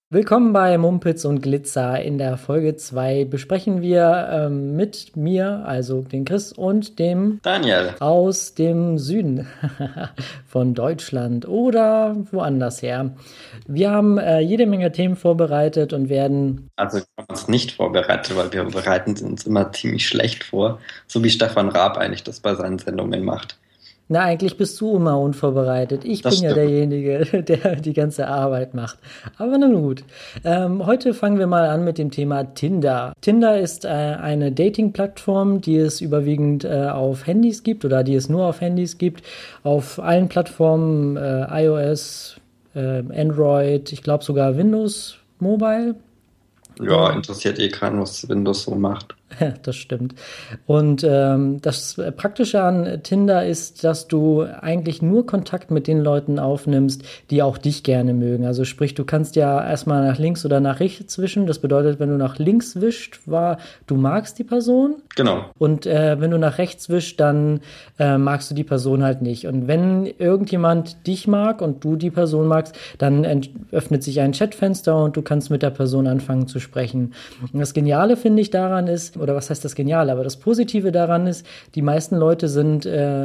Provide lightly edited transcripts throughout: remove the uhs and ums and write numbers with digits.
Willkommen bei Mumpitz und Glitzer. In der Folge 2 besprechen wir mit mir, also den Chris und dem Daniel. aus dem Süden von Deutschland oder woanders her. Wir haben jede Menge Themen vorbereitet und werden... Also wir haben uns nicht vorbereitet, weil wir bereiten uns immer ziemlich schlecht vor, so wie Stefan Raab eigentlich das bei seinen Sendungen macht. Na, eigentlich bist du immer unvorbereitet. Ich Das bin ja stimmt. derjenige, der die ganze Arbeit macht. Aber nun gut. Heute fangen wir mal an mit dem Thema Tinder. Tinder ist eine Dating-Plattform, die es überwiegend auf Handys gibt oder die es nur auf Handys gibt. Auf allen Plattformen, iOS, Android, ich glaube sogar Windows Mobile. Ja, interessiert eh keinen, was Windows so macht. Ja, das stimmt. Und das Praktische an Tinder ist, dass du eigentlich nur Kontakt mit den Leuten aufnimmst, die auch dich gerne mögen. Also sprich, du kannst ja erstmal nach links oder nach rechts wischen. Das bedeutet, wenn du nach links wischst, du magst die Person. Genau. Und wenn du nach rechts wischst, dann magst du die Person halt nicht. Und wenn irgendjemand dich mag und du die Person magst, dann öffnet sich ein Chatfenster und du kannst mit der Person anfangen zu sprechen. Und das Geniale, finde ich, daran ist, oder was heißt das Geniale, aber das Positive daran ist, die meisten Leute sind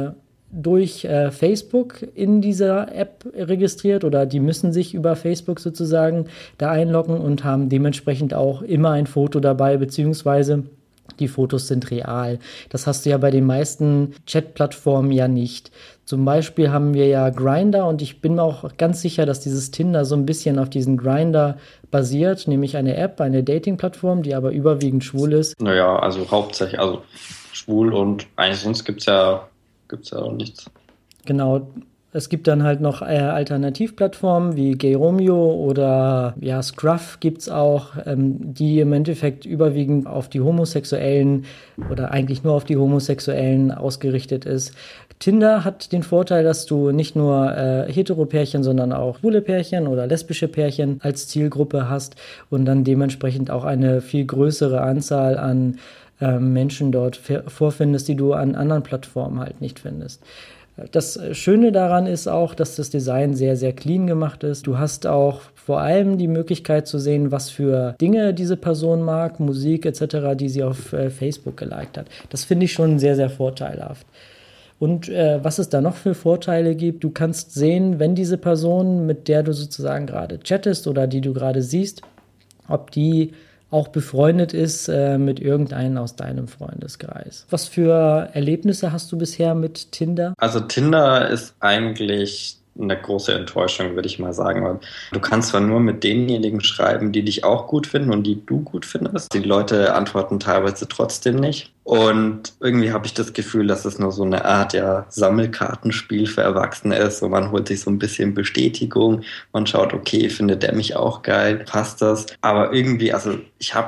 durch Facebook in dieser App registriert oder die müssen sich über Facebook sozusagen da einloggen und haben dementsprechend auch immer ein Foto dabei, beziehungsweise die Fotos sind real. Das hast du ja bei den meisten Chat-Plattformen ja nicht. Zum Beispiel haben wir ja Grindr und ich bin mir auch ganz sicher, dass dieses Tinder so ein bisschen auf diesen Grindr basiert, nämlich eine App, eine Dating-Plattform, die aber überwiegend schwul ist. Naja, also hauptsächlich, also schwul und eigentlich sonst gibt's ja auch nichts. Genau. Es gibt dann halt noch Alternativplattformen wie Gay Romeo oder ja, Scruff gibt's auch, die im Endeffekt überwiegend auf die Homosexuellen oder eigentlich nur auf die Homosexuellen ausgerichtet ist. Tinder hat den Vorteil, dass du nicht nur Hetero-Pärchen, sondern auch schwule Pärchen oder lesbische Pärchen als Zielgruppe hast und dann dementsprechend auch eine viel größere Anzahl an Menschen dort vorfindest, die du an anderen Plattformen halt nicht findest. Das Schöne daran ist auch, dass das Design sehr, sehr clean gemacht ist. Du hast auch vor allem die Möglichkeit zu sehen, was für Dinge diese Person mag, Musik etc., die sie auf Facebook geliked hat. Das finde ich schon sehr, sehr vorteilhaft. Und was es da noch für Vorteile gibt, du kannst sehen, wenn diese Person, mit der du sozusagen gerade chattest oder die du gerade siehst, ob die auch befreundet ist mit irgendeinem aus deinem Freundeskreis. Was für Erlebnisse hast du bisher mit Tinder? Also Tinder ist eigentlich eine große Enttäuschung, würde ich mal sagen. Weil du kannst zwar nur mit denjenigen schreiben, die dich auch gut finden und die du gut findest. Die Leute antworten teilweise trotzdem nicht. Und irgendwie habe ich das Gefühl, dass es nur so eine Art ja, Sammelkartenspiel für Erwachsene ist. Und man holt sich so ein bisschen Bestätigung. Man schaut, okay, findet der mich auch geil? Passt das? Aber irgendwie, also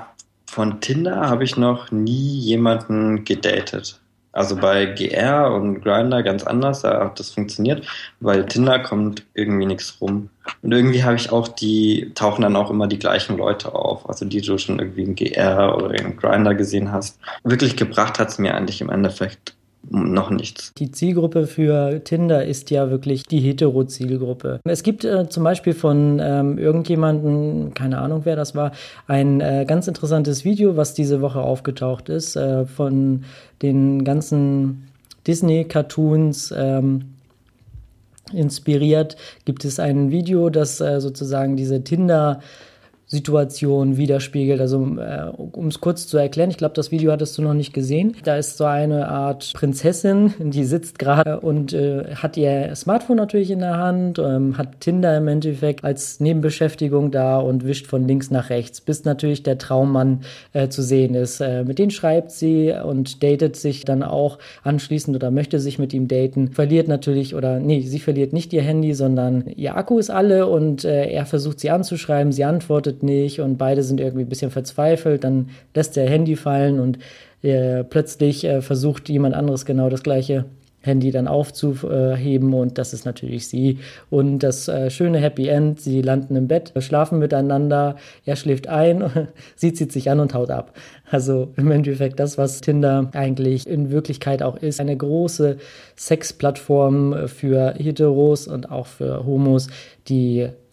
von Tinder habe ich noch nie jemanden gedatet. Also bei GR und Grindr ganz anders, da hat das funktioniert, weil Tinder kommt irgendwie nichts rum. Und irgendwie habe ich auch tauchen dann auch immer die gleichen Leute auf, also die du schon irgendwie in GR oder in Grindr gesehen hast. Wirklich gebracht hat es mir eigentlich im Endeffekt noch nichts. Die Zielgruppe für Tinder ist ja wirklich die Hetero-Zielgruppe. Es gibt zum Beispiel von irgendjemanden, keine Ahnung wer das war, ein ganz interessantes Video, was diese Woche aufgetaucht ist, von den ganzen Disney-Cartoons inspiriert, gibt es ein Video, das sozusagen diese Tinder-Situation widerspiegelt. Also um es kurz zu erklären, ich glaube, das Video hattest du noch nicht gesehen. Da ist so eine Art Prinzessin, die sitzt gerade und hat ihr Smartphone natürlich in der Hand, hat Tinder im Endeffekt als Nebenbeschäftigung da und wischt von links nach rechts, bis natürlich der Traummann zu sehen ist. Mit dem schreibt sie und datet sich dann auch anschließend oder möchte sich mit ihm daten. Verliert natürlich, oder nee, sie verliert nicht ihr Handy, sondern ihr Akku ist alle und er versucht sie anzuschreiben, sie antwortet nicht und beide sind irgendwie ein bisschen verzweifelt. Dann lässt er Handy fallen und plötzlich versucht jemand anderes genau das gleiche Handy dann aufzuheben und das ist natürlich sie. Und das schöne Happy End, sie landen im Bett, schlafen miteinander, er schläft ein, sie zieht sich an und haut ab. Also im Endeffekt das, was Tinder eigentlich in Wirklichkeit auch ist. Eine große Sexplattform für Heteros und auch für Homos, die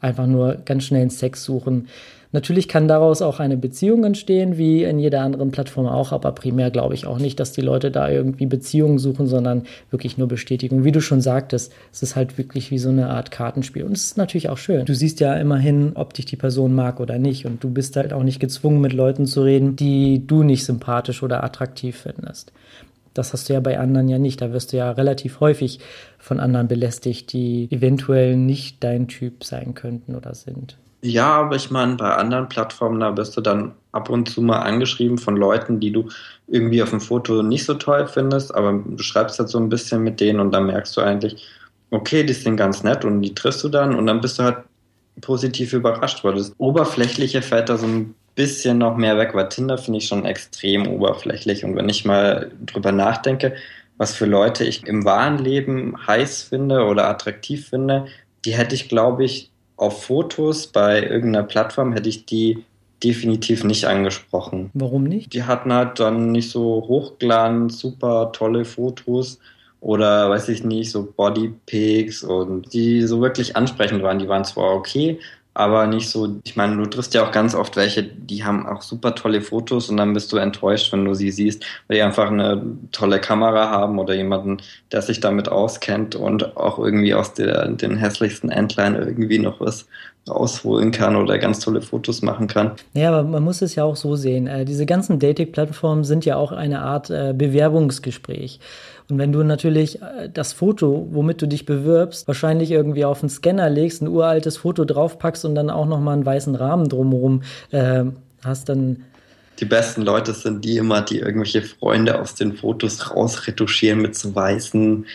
einfach nur ganz schnell Sex suchen. Natürlich kann daraus auch eine Beziehung entstehen, wie in jeder anderen Plattform auch, aber primär glaube ich auch nicht, dass die Leute da irgendwie Beziehungen suchen, sondern wirklich nur Bestätigung. Wie du schon sagtest, es ist halt wirklich wie so eine Art Kartenspiel und es ist natürlich auch schön. Du siehst ja immerhin, ob dich die Person mag oder nicht und du bist halt auch nicht gezwungen, mit Leuten zu reden, die du nicht sympathisch oder attraktiv findest. Das hast du ja bei anderen ja nicht. Da wirst du ja relativ häufig von anderen belästigt, die eventuell nicht dein Typ sein könnten oder sind. Ja, aber ich meine, bei anderen Plattformen, da wirst du dann ab und zu mal angeschrieben von Leuten, die du irgendwie auf dem Foto nicht so toll findest, aber du schreibst halt so ein bisschen mit denen und dann merkst du eigentlich, okay, die sind ganz nett und die triffst du dann und dann bist du halt positiv überrascht, weil das Oberflächliche fällt da so ein bisschen noch mehr weg, weil Tinder finde ich schon extrem oberflächlich und wenn ich mal drüber nachdenke, was für Leute ich im wahren Leben heiß finde oder attraktiv finde, die hätte ich, glaube ich, auf Fotos bei irgendeiner Plattform hätte ich die definitiv nicht angesprochen. Warum nicht? Die hatten halt dann nicht so Hochglanz, super tolle Fotos oder weiß ich nicht, so Bodypics und die so wirklich ansprechend waren. Die waren zwar okay, aber nicht so, ich meine, du triffst ja auch ganz oft welche, die haben auch super tolle Fotos und dann bist du enttäuscht, wenn du sie siehst, weil die einfach eine tolle Kamera haben oder jemanden, der sich damit auskennt und auch irgendwie aus den hässlichsten Entlein irgendwie noch was rausholen kann oder ganz tolle Fotos machen kann. Ja, aber man muss es ja auch so sehen. Diese ganzen Dating-Plattformen sind ja auch eine Art Bewerbungsgespräch. Und wenn du natürlich das Foto, womit du dich bewirbst, wahrscheinlich irgendwie auf einen Scanner legst, ein uraltes Foto draufpackst und dann auch nochmal einen weißen Rahmen drumherum hast, dann... Die besten Leute sind die immer, die irgendwelche Freunde aus den Fotos rausretuschieren mit so weißen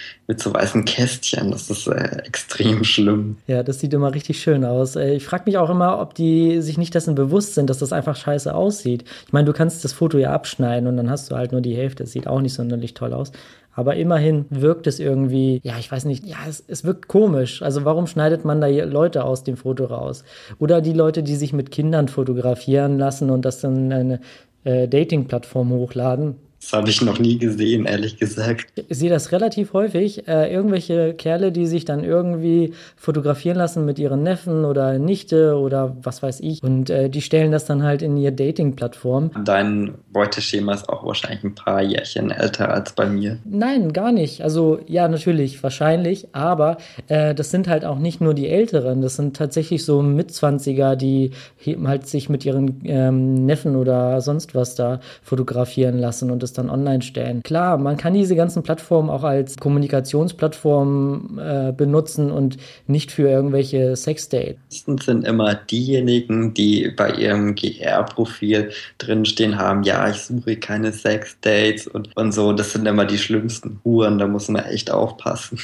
Kästchen. Das ist extrem schlimm. Ja, das sieht immer richtig schön aus. Ich frage mich auch immer, ob die sich nicht dessen bewusst sind, dass das einfach scheiße aussieht. Ich meine, du kannst das Foto ja abschneiden und dann hast du halt nur die Hälfte. Es sieht auch nicht sonderlich toll aus. Aber immerhin wirkt es irgendwie, ja, ich weiß nicht, ja, es wirkt komisch. Also warum schneidet man da Leute aus dem Foto raus? Oder die Leute, die sich mit Kindern fotografieren lassen und das dann eine Dating-Plattform hochladen. Das habe ich noch nie gesehen, ehrlich gesagt. Ich sehe das relativ häufig. Irgendwelche Kerle, die sich dann irgendwie fotografieren lassen mit ihren Neffen oder Nichte oder was weiß ich. Und die stellen das dann halt in ihre Dating-Plattform. Dein Beuteschema ist auch wahrscheinlich ein paar Jährchen älter als bei mir. Nein, gar nicht. Also ja, natürlich, wahrscheinlich. Aber das sind halt auch nicht nur die Älteren. Das sind tatsächlich so Mitzwanziger, die halt sich mit ihren Neffen oder sonst was da fotografieren lassen und das dann online stellen. Klar, man kann diese ganzen Plattformen auch als Kommunikationsplattform benutzen und nicht für irgendwelche Sexdates. Meistens sind immer diejenigen, die bei ihrem GR-Profil drinstehen haben, ja, ich suche keine Sexdates und so. Das sind immer die schlimmsten Huren, da muss man echt aufpassen.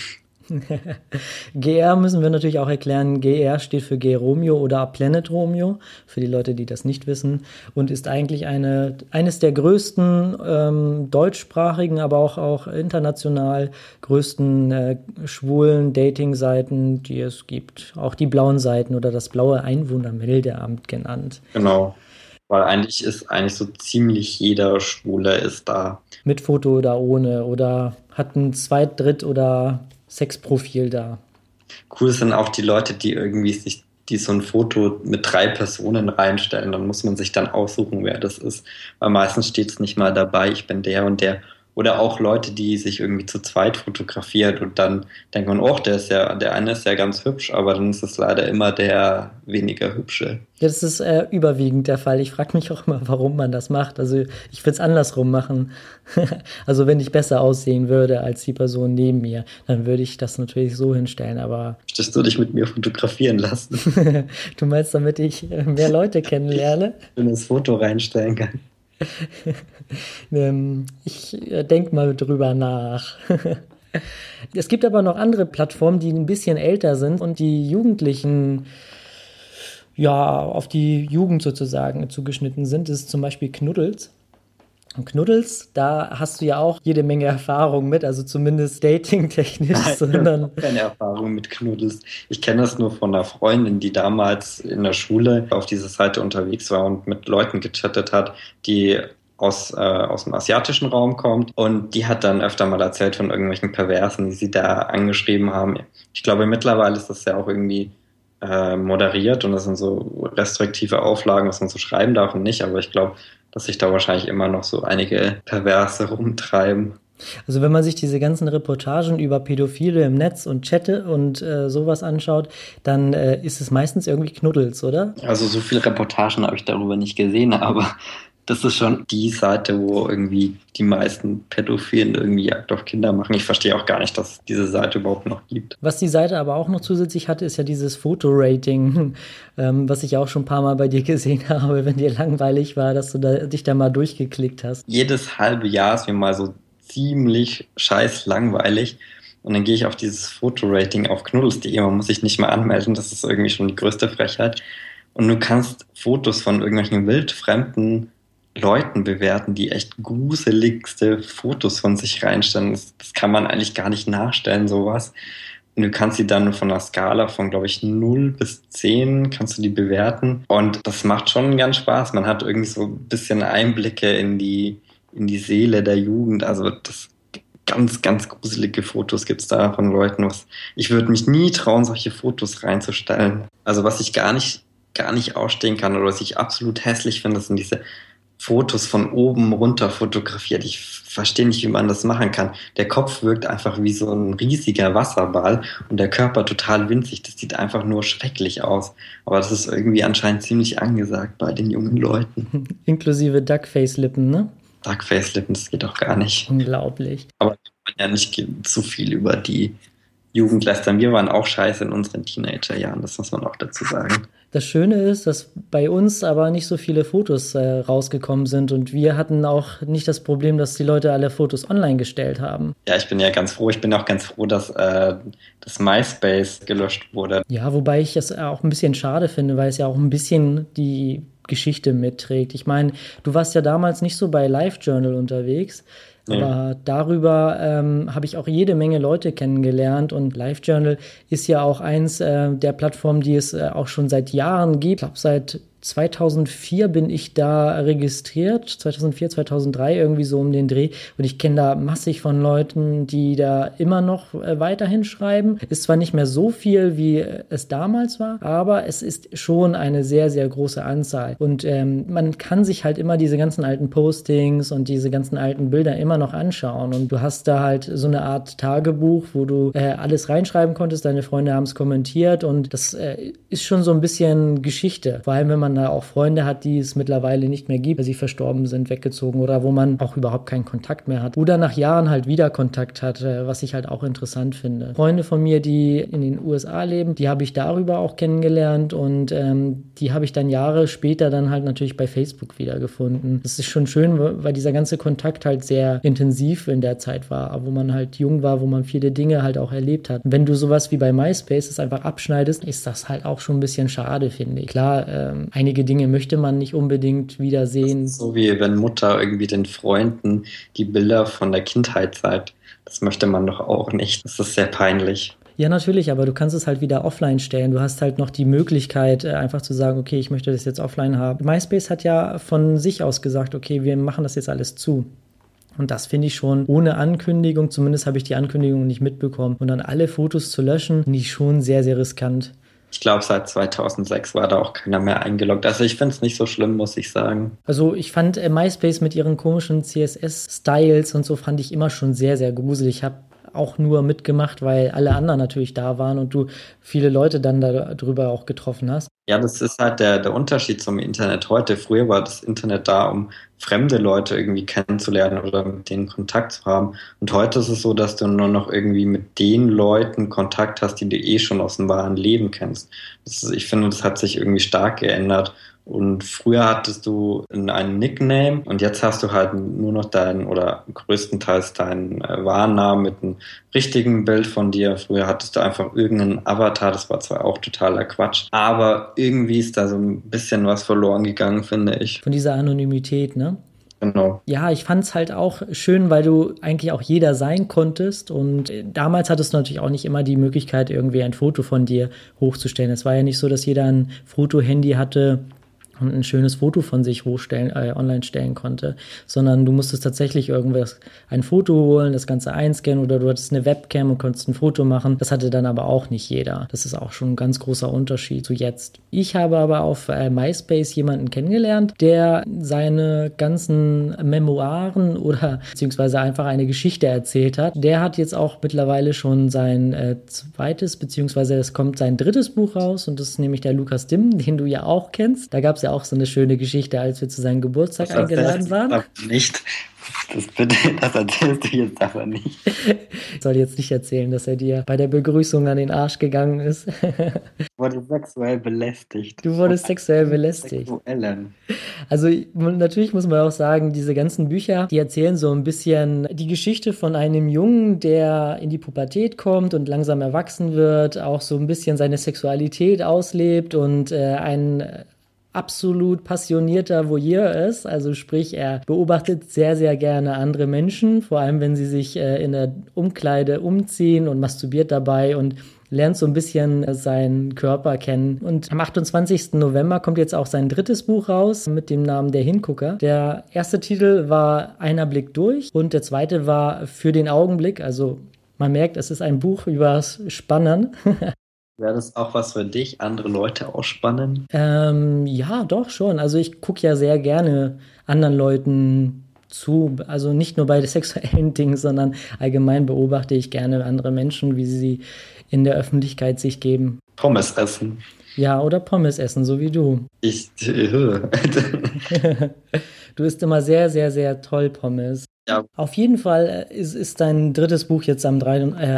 GR müssen wir natürlich auch erklären. GR steht für Gay Romeo oder Planet Romeo, für die Leute, die das nicht wissen, und ist eigentlich eines der größten deutschsprachigen, aber auch international größten schwulen Dating-Seiten, die es gibt. Auch die blauen Seiten oder das blaue Einwohnermeldeamt genannt. Genau. Weil eigentlich so ziemlich jeder Schwule ist da. Mit Foto oder ohne oder hat ein Zweit-, Dritt- oder Sexprofil da. Cool sind auch die Leute, die irgendwie die so ein Foto mit 3 Personen reinstellen. Dann muss man sich dann aussuchen, wer das ist. Weil meistens steht es nicht mal dabei, ich bin der und der. Oder auch Leute, die sich irgendwie zu zweit fotografieren und dann denkt man, oh, der eine ist ja ganz hübsch, aber dann ist es leider immer der weniger hübsche. Ja, das ist überwiegend der Fall. Ich frage mich auch immer, warum man das macht. Also ich würde es andersrum machen. Also wenn ich besser aussehen würde als die Person neben mir, dann würde ich das natürlich so hinstellen, aber... Möchtest du dich mit mir fotografieren lassen? Du meinst, damit ich mehr Leute kennenlerne? Wenn ich das Foto reinstellen kann. Ich denke mal drüber nach. Es gibt aber noch andere Plattformen, die ein bisschen älter sind und die Jugendlichen, ja, auf die Jugend sozusagen zugeschnitten sind. Das ist zum Beispiel Knuddels. Und Knuddels, da hast du ja auch jede Menge Erfahrung mit, also zumindest dating-technisch. Nein, ich habe keine Erfahrung mit Knuddels. Ich kenne das nur von einer Freundin, die damals in der Schule auf dieser Seite unterwegs war und mit Leuten gechattet hat, die aus dem asiatischen Raum kommt. Und die hat dann öfter mal erzählt von irgendwelchen Perversen, die sie da angeschrieben haben. Ich glaube, mittlerweile ist das ja auch irgendwie moderiert und das sind so restriktive Auflagen, was man so schreiben darf und nicht. Aber ich glaube, dass sich da wahrscheinlich immer noch so einige Perverse rumtreiben. Also wenn man sich diese ganzen Reportagen über Pädophile im Netz und Chatte und sowas anschaut, dann ist es meistens irgendwie Knuddels, oder? Also so viele Reportagen habe ich darüber nicht gesehen, aber das ist schon die Seite, wo irgendwie die meisten Pädophilen irgendwie Jagd auf Kinder machen. Ich verstehe auch gar nicht, dass es diese Seite überhaupt noch gibt. Was die Seite aber auch noch zusätzlich hatte, ist ja dieses Fotorating, was ich auch schon ein paar Mal bei dir gesehen habe, wenn dir langweilig war, dass du dich da mal durchgeklickt hast. Jedes halbe Jahr ist mir mal so ziemlich scheiß langweilig. Und dann gehe ich auf dieses Fotorating auf knuddels.de. Man muss sich nicht mal anmelden. Das ist irgendwie schon die größte Frechheit. Und du kannst Fotos von irgendwelchen wildfremden Leuten bewerten, die echt gruseligste Fotos von sich reinstellen. Das kann man eigentlich gar nicht nachstellen, sowas. Und du kannst sie dann von einer Skala von, glaube ich, 0 bis 10 kannst du die bewerten. Und das macht schon ganz Spaß. Man hat irgendwie so ein bisschen Einblicke in die Seele der Jugend. Also das ganz, ganz gruselige Fotos gibt's da von Leuten. Ich würde mich nie trauen, solche Fotos reinzustellen. Also was ich gar nicht ausstehen kann oder was ich absolut hässlich finde, das sind diese Fotos von oben runter fotografiert. Ich verstehe nicht, wie man das machen kann. Der Kopf wirkt einfach wie so ein riesiger Wasserball und der Körper total winzig. Das sieht einfach nur schrecklich aus. Aber das ist irgendwie anscheinend ziemlich angesagt bei den jungen Leuten. Inklusive Duckface-Lippen, ne? Duckface-Lippen, das geht doch gar nicht. Unglaublich. Aber wir wollen ja nicht zu viel über die Jugend lästern. Wir waren auch scheiße in unseren Teenagerjahren, das muss man auch dazu sagen. Das Schöne ist, dass bei uns aber nicht so viele Fotos rausgekommen sind und wir hatten auch nicht das Problem, dass die Leute alle Fotos online gestellt haben. Ja, ich bin ja ganz froh. Ich bin auch ganz froh, dass das MySpace gelöscht wurde. Ja, wobei ich es auch ein bisschen schade finde, weil es ja auch ein bisschen die Geschichte mitträgt. Ich meine, du warst ja damals nicht so bei LiveJournal unterwegs. Aber darüber habe ich auch jede Menge Leute kennengelernt und LiveJournal ist ja auch eins der Plattformen, die es auch schon seit Jahren gibt. Ich glaube, seit 2004 bin ich da registriert, 2004, 2003 irgendwie so um den Dreh und ich kenne da massig von Leuten, die da immer noch weiterhin schreiben. Ist zwar nicht mehr so viel, wie es damals war, aber es ist schon eine sehr, sehr große Anzahl und man kann sich halt immer diese ganzen alten Postings und diese ganzen alten Bilder immer noch anschauen und du hast da halt so eine Art Tagebuch, wo du alles reinschreiben konntest, deine Freunde haben es kommentiert und das ist schon so ein bisschen Geschichte, vor allem wenn man da auch Freunde hat, die es mittlerweile nicht mehr gibt, weil sie verstorben sind, weggezogen oder wo man auch überhaupt keinen Kontakt mehr hat. Oder nach Jahren halt wieder Kontakt hat, was ich halt auch interessant finde. Freunde von mir, die in den USA leben, die habe ich darüber auch kennengelernt und die habe ich dann Jahre später dann halt natürlich bei Facebook wiedergefunden. Das ist schon schön, weil dieser ganze Kontakt halt sehr intensiv in der Zeit war, wo man halt jung war, wo man viele Dinge halt auch erlebt hat. Und wenn du sowas wie bei MySpace es einfach abschneidest, ist das halt auch schon ein bisschen schade, finde ich. Klar, einige Dinge möchte man nicht unbedingt wiedersehen. Das ist so wie wenn Mutter irgendwie den Freunden die Bilder von der Kindheit zeigt. Das möchte man doch auch nicht. Das ist sehr peinlich. Ja, natürlich, aber du kannst es halt wieder offline stellen. Du hast halt noch die Möglichkeit, einfach zu sagen, okay, ich möchte das jetzt offline haben. MySpace hat ja von sich aus gesagt, okay, wir machen das jetzt alles zu. Und das finde ich schon ohne Ankündigung, zumindest habe ich die Ankündigung nicht mitbekommen. Und dann alle Fotos zu löschen, finde ich schon sehr, sehr riskant. Ich glaube, seit 2006 war da auch keiner mehr eingeloggt. Also ich finde es nicht so schlimm, muss ich sagen. Also ich fand MySpace mit ihren komischen CSS-Styles und so fand ich immer schon sehr, sehr gruselig. Ich habe auch nur mitgemacht, weil alle anderen natürlich da waren und du viele Leute dann darüber auch getroffen hast. Ja, das ist halt der Unterschied zum Internet heute. Früher war das Internet da, um fremde Leute irgendwie kennenzulernen oder mit denen Kontakt zu haben. Und heute ist es so, dass du nur noch irgendwie mit den Leuten Kontakt hast, die du eh schon aus dem wahren Leben kennst. Ich finde, das hat sich irgendwie stark geändert. Und früher hattest du einen Nickname und jetzt hast du halt nur noch oder größtenteils deinen Wahrnamen mit einem richtigen Bild von dir. Früher hattest du einfach irgendeinen Avatar, das war zwar auch totaler Quatsch, aber irgendwie ist da so ein bisschen was verloren gegangen, finde ich. Von dieser Anonymität, ne? Genau. Ja, ich fand es halt auch schön, weil du eigentlich auch jeder sein konntest und damals hattest du natürlich auch nicht immer die Möglichkeit, irgendwie ein Foto von dir hochzustellen. Es war ja nicht so, dass jeder ein Foto-Handy hatte, und ein schönes Foto von sich online stellen konnte, sondern du musstest tatsächlich ein Foto holen, das Ganze einscannen oder du hattest eine Webcam und konntest ein Foto machen. Das hatte dann aber auch nicht jeder. Das ist auch schon ein ganz großer Unterschied zu jetzt. Ich habe aber auf MySpace jemanden kennengelernt, der seine ganzen Memoiren oder beziehungsweise einfach eine Geschichte erzählt hat. Der hat jetzt auch mittlerweile schon sein zweites, beziehungsweise es kommt sein drittes Buch raus und das ist nämlich der Lukas Dimm, den du ja auch kennst. Da gab es ja auch so eine schöne Geschichte, als wir zu seinem Geburtstag eingeladen waren. Aber nicht. Das erzählst du jetzt aber nicht. Ich soll jetzt nicht erzählen, dass er dir bei der Begrüßung an den Arsch gegangen ist. Ich wurde sexuell belästigt. Du wurdest sexuell belästigt. Also natürlich muss man auch sagen, diese ganzen Bücher, die erzählen so ein bisschen die Geschichte von einem Jungen, der in die Pubertät kommt und langsam erwachsen wird, auch so ein bisschen seine Sexualität auslebt und ein absolut passionierter Voyeur ist, also sprich, er beobachtet sehr, sehr gerne andere Menschen, vor allem wenn sie sich in der Umkleide umziehen und masturbiert dabei und lernt so ein bisschen seinen Körper kennen. Und am 28. November kommt jetzt auch sein drittes Buch raus mit dem Namen Der Hingucker. Der erste Titel war Einer Blick durch und der zweite war Für den Augenblick, also man merkt, es ist ein Buch übers Spannen. Wäre das auch was für dich, andere Leute ausspannen? Ja, doch schon. Also ich gucke ja sehr gerne anderen Leuten zu. Also nicht nur bei sexuellen Dingen, sondern allgemein beobachte ich gerne andere Menschen, wie sie in der Öffentlichkeit sich geben. Pommes essen. Ja, oder Pommes essen, so wie du. Du isst immer sehr, sehr, sehr toll Pommes. Ja. Auf jeden Fall ist dein drittes Buch jetzt am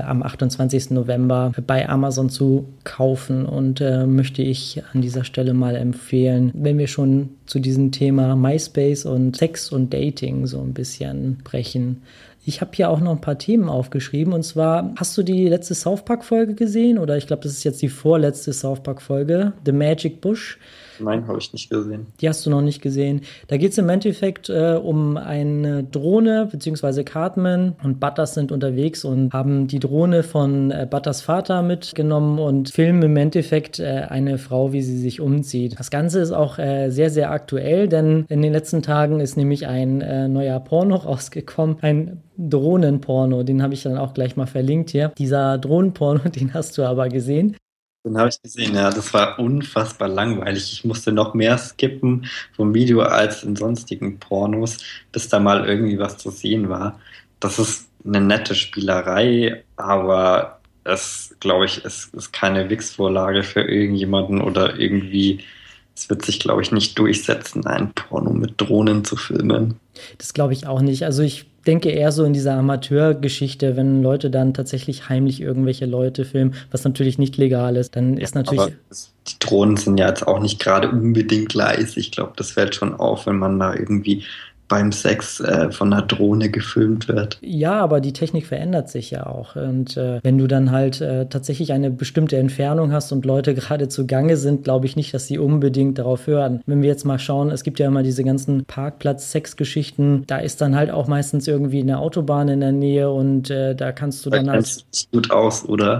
28. November bei Amazon zu kaufen und möchte ich an dieser Stelle mal empfehlen, wenn wir schon zu diesem Thema MySpace und Sex und Dating so ein bisschen sprechen. Ich habe hier auch noch ein paar Themen aufgeschrieben und zwar, hast du die letzte South Park-Folge gesehen? Oder ich glaube, das ist jetzt die vorletzte South Park-Folge, The Magic Bush. Nein, habe ich nicht gesehen. Die hast du noch nicht gesehen. Da geht es im Endeffekt um eine Drohne, beziehungsweise Cartman und Butters sind unterwegs und haben die Drohne von Butters Vater mitgenommen und filmen im Endeffekt eine Frau, wie sie sich umzieht. Das Ganze ist auch sehr, sehr aktuell, denn in den letzten Tagen ist nämlich ein neuer Porno rausgekommen, ein Drohnenporno, den habe ich dann auch gleich mal verlinkt hier. Dieser Drohnenporno, den hast du aber gesehen. Den habe ich gesehen, ja, das war unfassbar langweilig. Ich musste noch mehr skippen vom Video als in sonstigen Pornos, bis da mal irgendwie was zu sehen war. Das ist eine nette Spielerei, aber es, glaube ich, ist keine Wix-Vorlage für irgendjemanden oder irgendwie, es wird sich, glaube ich, nicht durchsetzen, ein Porno mit Drohnen zu filmen. Das glaube ich auch nicht. Also ich denke eher so in dieser Amateurgeschichte, wenn Leute dann tatsächlich heimlich irgendwelche Leute filmen, was natürlich nicht legal ist, dann ist natürlich... Aber die Drohnen sind ja jetzt auch nicht gerade unbedingt leise. Ich glaube, das fällt schon auf, wenn man da irgendwie beim Sex von einer Drohne gefilmt wird. Ja, aber die Technik verändert sich ja auch. Und wenn du dann halt tatsächlich eine bestimmte Entfernung hast und Leute gerade zugange sind, glaube ich nicht, dass sie unbedingt darauf hören. Wenn wir jetzt mal schauen, es gibt ja immer diese ganzen Parkplatz-Sex-Geschichten, da ist dann halt auch meistens irgendwie eine Autobahn in der Nähe und da kannst du dann halt... Kennst du dich gut aus, oder?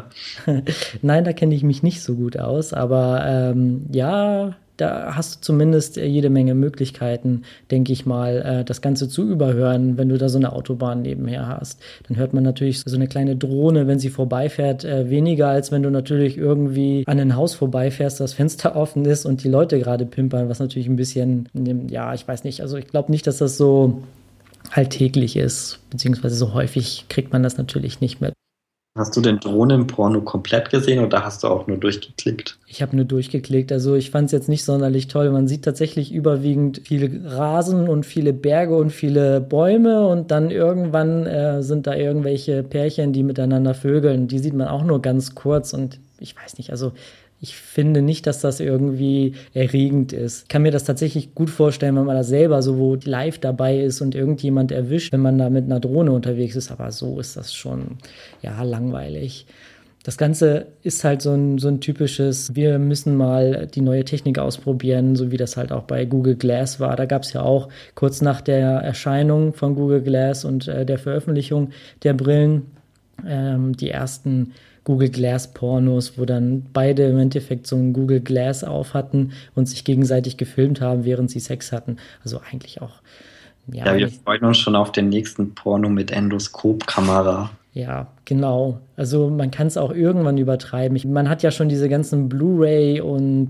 Nein, da kenne ich mich nicht so gut aus, aber ja... Da hast du zumindest jede Menge Möglichkeiten, denke ich mal, das Ganze zu überhören, wenn du da so eine Autobahn nebenher hast. Dann hört man natürlich so eine kleine Drohne, wenn sie vorbeifährt, weniger, als wenn du natürlich irgendwie an ein Haus vorbeifährst, das Fenster offen ist und die Leute gerade pimpern, was natürlich ein bisschen, ja, ich weiß nicht, also ich glaube nicht, dass das so alltäglich ist, beziehungsweise so häufig kriegt man das natürlich nicht mit. Hast du den Drohnenporno komplett gesehen oder hast du auch nur durchgeklickt? Ich habe nur durchgeklickt, also ich fand es jetzt nicht sonderlich toll. Man sieht tatsächlich überwiegend viele Rasen und viele Berge und viele Bäume und dann irgendwann sind da irgendwelche Pärchen, die miteinander vögeln. Die sieht man auch nur ganz kurz und ich weiß nicht, also ich finde nicht, dass das irgendwie erregend ist. Ich kann mir das tatsächlich gut vorstellen, wenn man da selber so live dabei ist und irgendjemand erwischt, wenn man da mit einer Drohne unterwegs ist. Aber so ist das schon, ja, langweilig. Das Ganze ist halt so ein typisches, wir müssen mal die neue Technik ausprobieren, so wie das halt auch bei Google Glass war. Da gab es ja auch kurz nach der Erscheinung von Google Glass und der Veröffentlichung der Brillen die ersten Google Glass Pornos, wo dann beide im Endeffekt so ein Google Glass auf hatten und sich gegenseitig gefilmt haben, während sie Sex hatten. Also eigentlich auch, Ja, wir freuen uns schon auf den nächsten Porno mit Endoskopkamera. ja, genau. Also man kann es auch irgendwann übertreiben. Man hat ja schon diese ganzen Blu-ray und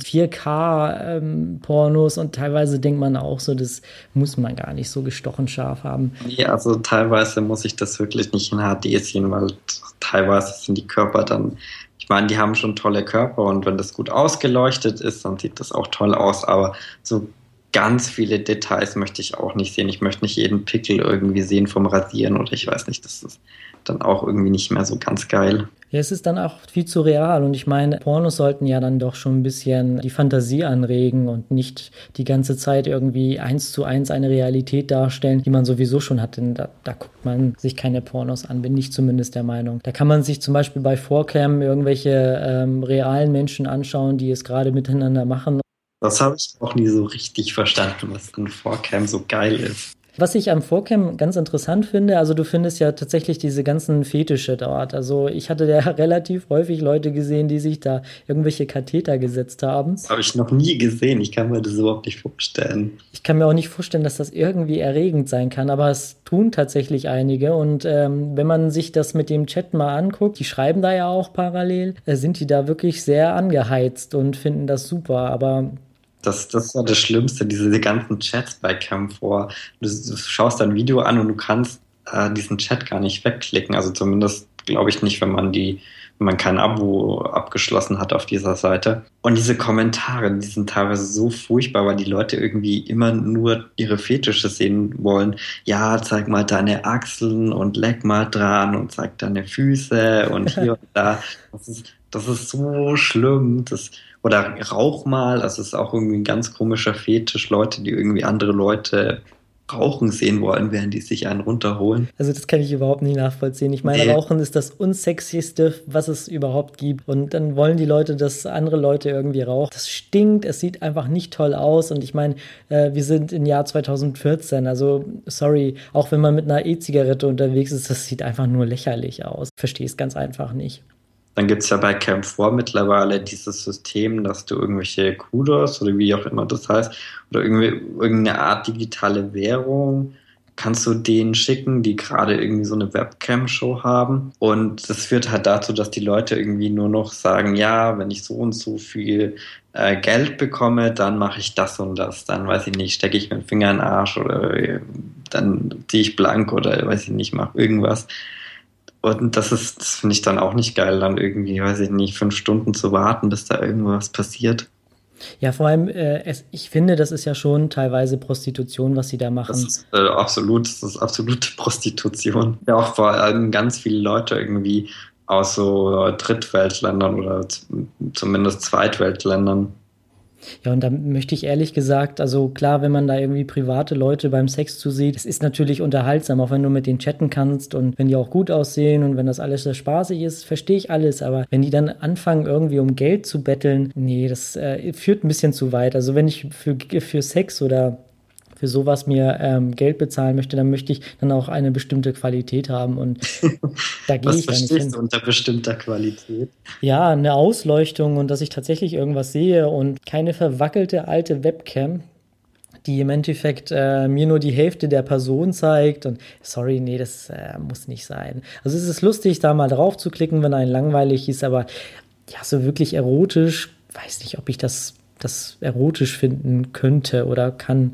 4K Pornos und teilweise denkt man auch so, das muss man gar nicht so gestochen scharf haben. Nee, also teilweise muss ich das wirklich nicht in HD sehen, weil teilweise sind die Körper dann, ich meine, die haben schon tolle Körper und wenn das gut ausgeleuchtet ist, dann sieht das auch toll aus, aber so ganz viele Details möchte ich auch nicht sehen. Ich möchte nicht jeden Pickel irgendwie sehen vom Rasieren oder ich weiß nicht, das ist dann auch irgendwie nicht mehr so ganz geil. Ja, es ist dann auch viel zu real und ich meine, Pornos sollten ja dann doch schon ein bisschen die Fantasie anregen und nicht die ganze Zeit irgendwie 1:1 eine Realität darstellen, die man sowieso schon hat, denn da guckt man sich keine Pornos an, bin ich zumindest der Meinung. Da kann man sich zum Beispiel bei 4Cam irgendwelche realen Menschen anschauen, die es gerade miteinander machen. Das habe ich auch nie so richtig verstanden, was an 4Cam so geil ist. Was ich am 4Cam ganz interessant finde, also du findest ja tatsächlich diese ganzen Fetische dort. Also ich hatte ja relativ häufig Leute gesehen, die sich da irgendwelche Katheter gesetzt haben. Das habe ich noch nie gesehen. Ich kann mir das überhaupt nicht vorstellen. Ich kann mir auch nicht vorstellen, dass das irgendwie erregend sein kann, aber es tun tatsächlich einige. Und wenn man sich das mit dem Chat mal anguckt, die schreiben da ja auch parallel, sind die da wirklich sehr angeheizt und finden das super. Aber das war das Schlimmste, diese ganzen Chats bei Cam4. Du schaust ein Video an und du kannst diesen Chat gar nicht wegklicken. Also zumindest glaube ich nicht, wenn man kein Abo abgeschlossen hat auf dieser Seite. Und diese Kommentare, die sind teilweise so furchtbar, weil die Leute irgendwie immer nur ihre Fetische sehen wollen. Ja, zeig mal deine Achseln und leck mal dran und zeig deine Füße und hier und da. Das ist so schlimm. Oder rauch mal, das ist auch irgendwie ein ganz komischer Fetisch. Leute, die irgendwie andere Leute rauchen sehen wollen, während die sich einen runterholen. Also das kann ich überhaupt nicht nachvollziehen. Ich meine, Rauchen ist das Unsexyste, was es überhaupt gibt. Und dann wollen die Leute, dass andere Leute irgendwie rauchen. Das stinkt, es sieht einfach nicht toll aus. Und ich meine, wir sind im Jahr 2014. Also, sorry, auch wenn man mit einer E-Zigarette unterwegs ist, das sieht einfach nur lächerlich aus. Verstehe es ganz einfach nicht. Dann gibt es ja bei Cam4 mittlerweile dieses System, dass du irgendwelche Kudos oder wie auch immer das heißt, oder irgendeine Art digitale Währung kannst du denen schicken, die gerade irgendwie so eine Webcam-Show haben. Und das führt halt dazu, dass die Leute irgendwie nur noch sagen, ja, wenn ich so und so viel Geld bekomme, dann mache ich das und das. Dann, weiß ich nicht, stecke ich mir den Finger in den Arsch oder dann ziehe ich blank oder, weiß ich nicht, mache irgendwas. Und das finde ich dann auch nicht geil, dann irgendwie, weiß ich nicht, 5 Stunden zu warten, bis da irgendwas passiert. Ja, vor allem, ich finde, das ist ja schon teilweise Prostitution, was sie da machen. Das ist absolute Prostitution. Ja, auch vor allem ganz viele Leute irgendwie aus so Drittweltländern oder zumindest Zweitweltländern. Ja, und da möchte ich ehrlich gesagt, also klar, wenn man da irgendwie private Leute beim Sex zusieht, es ist natürlich unterhaltsam, auch wenn du mit denen chatten kannst und wenn die auch gut aussehen und wenn das alles sehr spaßig ist, verstehe ich alles, aber wenn die dann anfangen, irgendwie um Geld zu betteln, nee, das führt ein bisschen zu weit. Also wenn ich für Sex oder für sowas mir Geld bezahlen möchte, dann möchte ich dann auch eine bestimmte Qualität haben und da gehe ich da nicht hin. Was verstehst du unter bestimmter Qualität? Ja, eine Ausleuchtung und dass ich tatsächlich irgendwas sehe und keine verwackelte alte Webcam, die im Endeffekt mir nur die Hälfte der Person zeigt und sorry, nee, das muss nicht sein. Also es ist lustig, da mal drauf zu klicken, wenn einem langweilig ist, aber ja, so wirklich erotisch, weiß nicht, ob ich das erotisch finden könnte oder kann.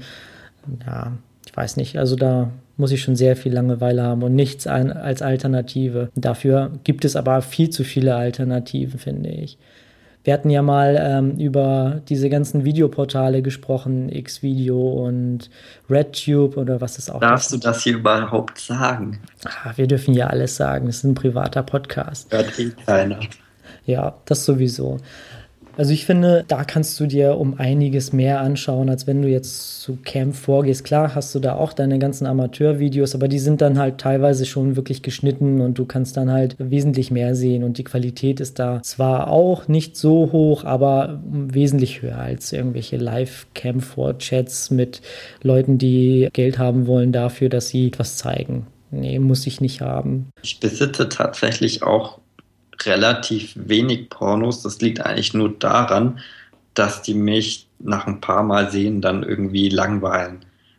Ja, ich weiß nicht. Also da muss ich schon sehr viel Langeweile haben und nichts als Alternative. Dafür gibt es aber viel zu viele Alternativen, finde ich. Wir hatten ja mal über diese ganzen Videoportale gesprochen, Xvideo und RedTube oder was ist auch. Darfst du das hier überhaupt sagen? Wir dürfen ja alles sagen. Es ist ein privater Podcast. Hört eh keiner. Ja, das sowieso. Also ich finde, da kannst du dir um einiges mehr anschauen, als wenn du jetzt zu Cam4 gehst. Klar hast du da auch deine ganzen Amateurvideos, aber die sind dann halt teilweise schon wirklich geschnitten und du kannst dann halt wesentlich mehr sehen und die Qualität ist da zwar auch nicht so hoch, aber wesentlich höher als irgendwelche Live-Cam4-Chats mit Leuten, die Geld haben wollen dafür, dass sie etwas zeigen. Nee, muss ich nicht haben. Ich besitze tatsächlich auch relativ wenig Pornos. Das liegt eigentlich nur daran, dass die mich nach ein paar Mal sehen dann irgendwie langweilen.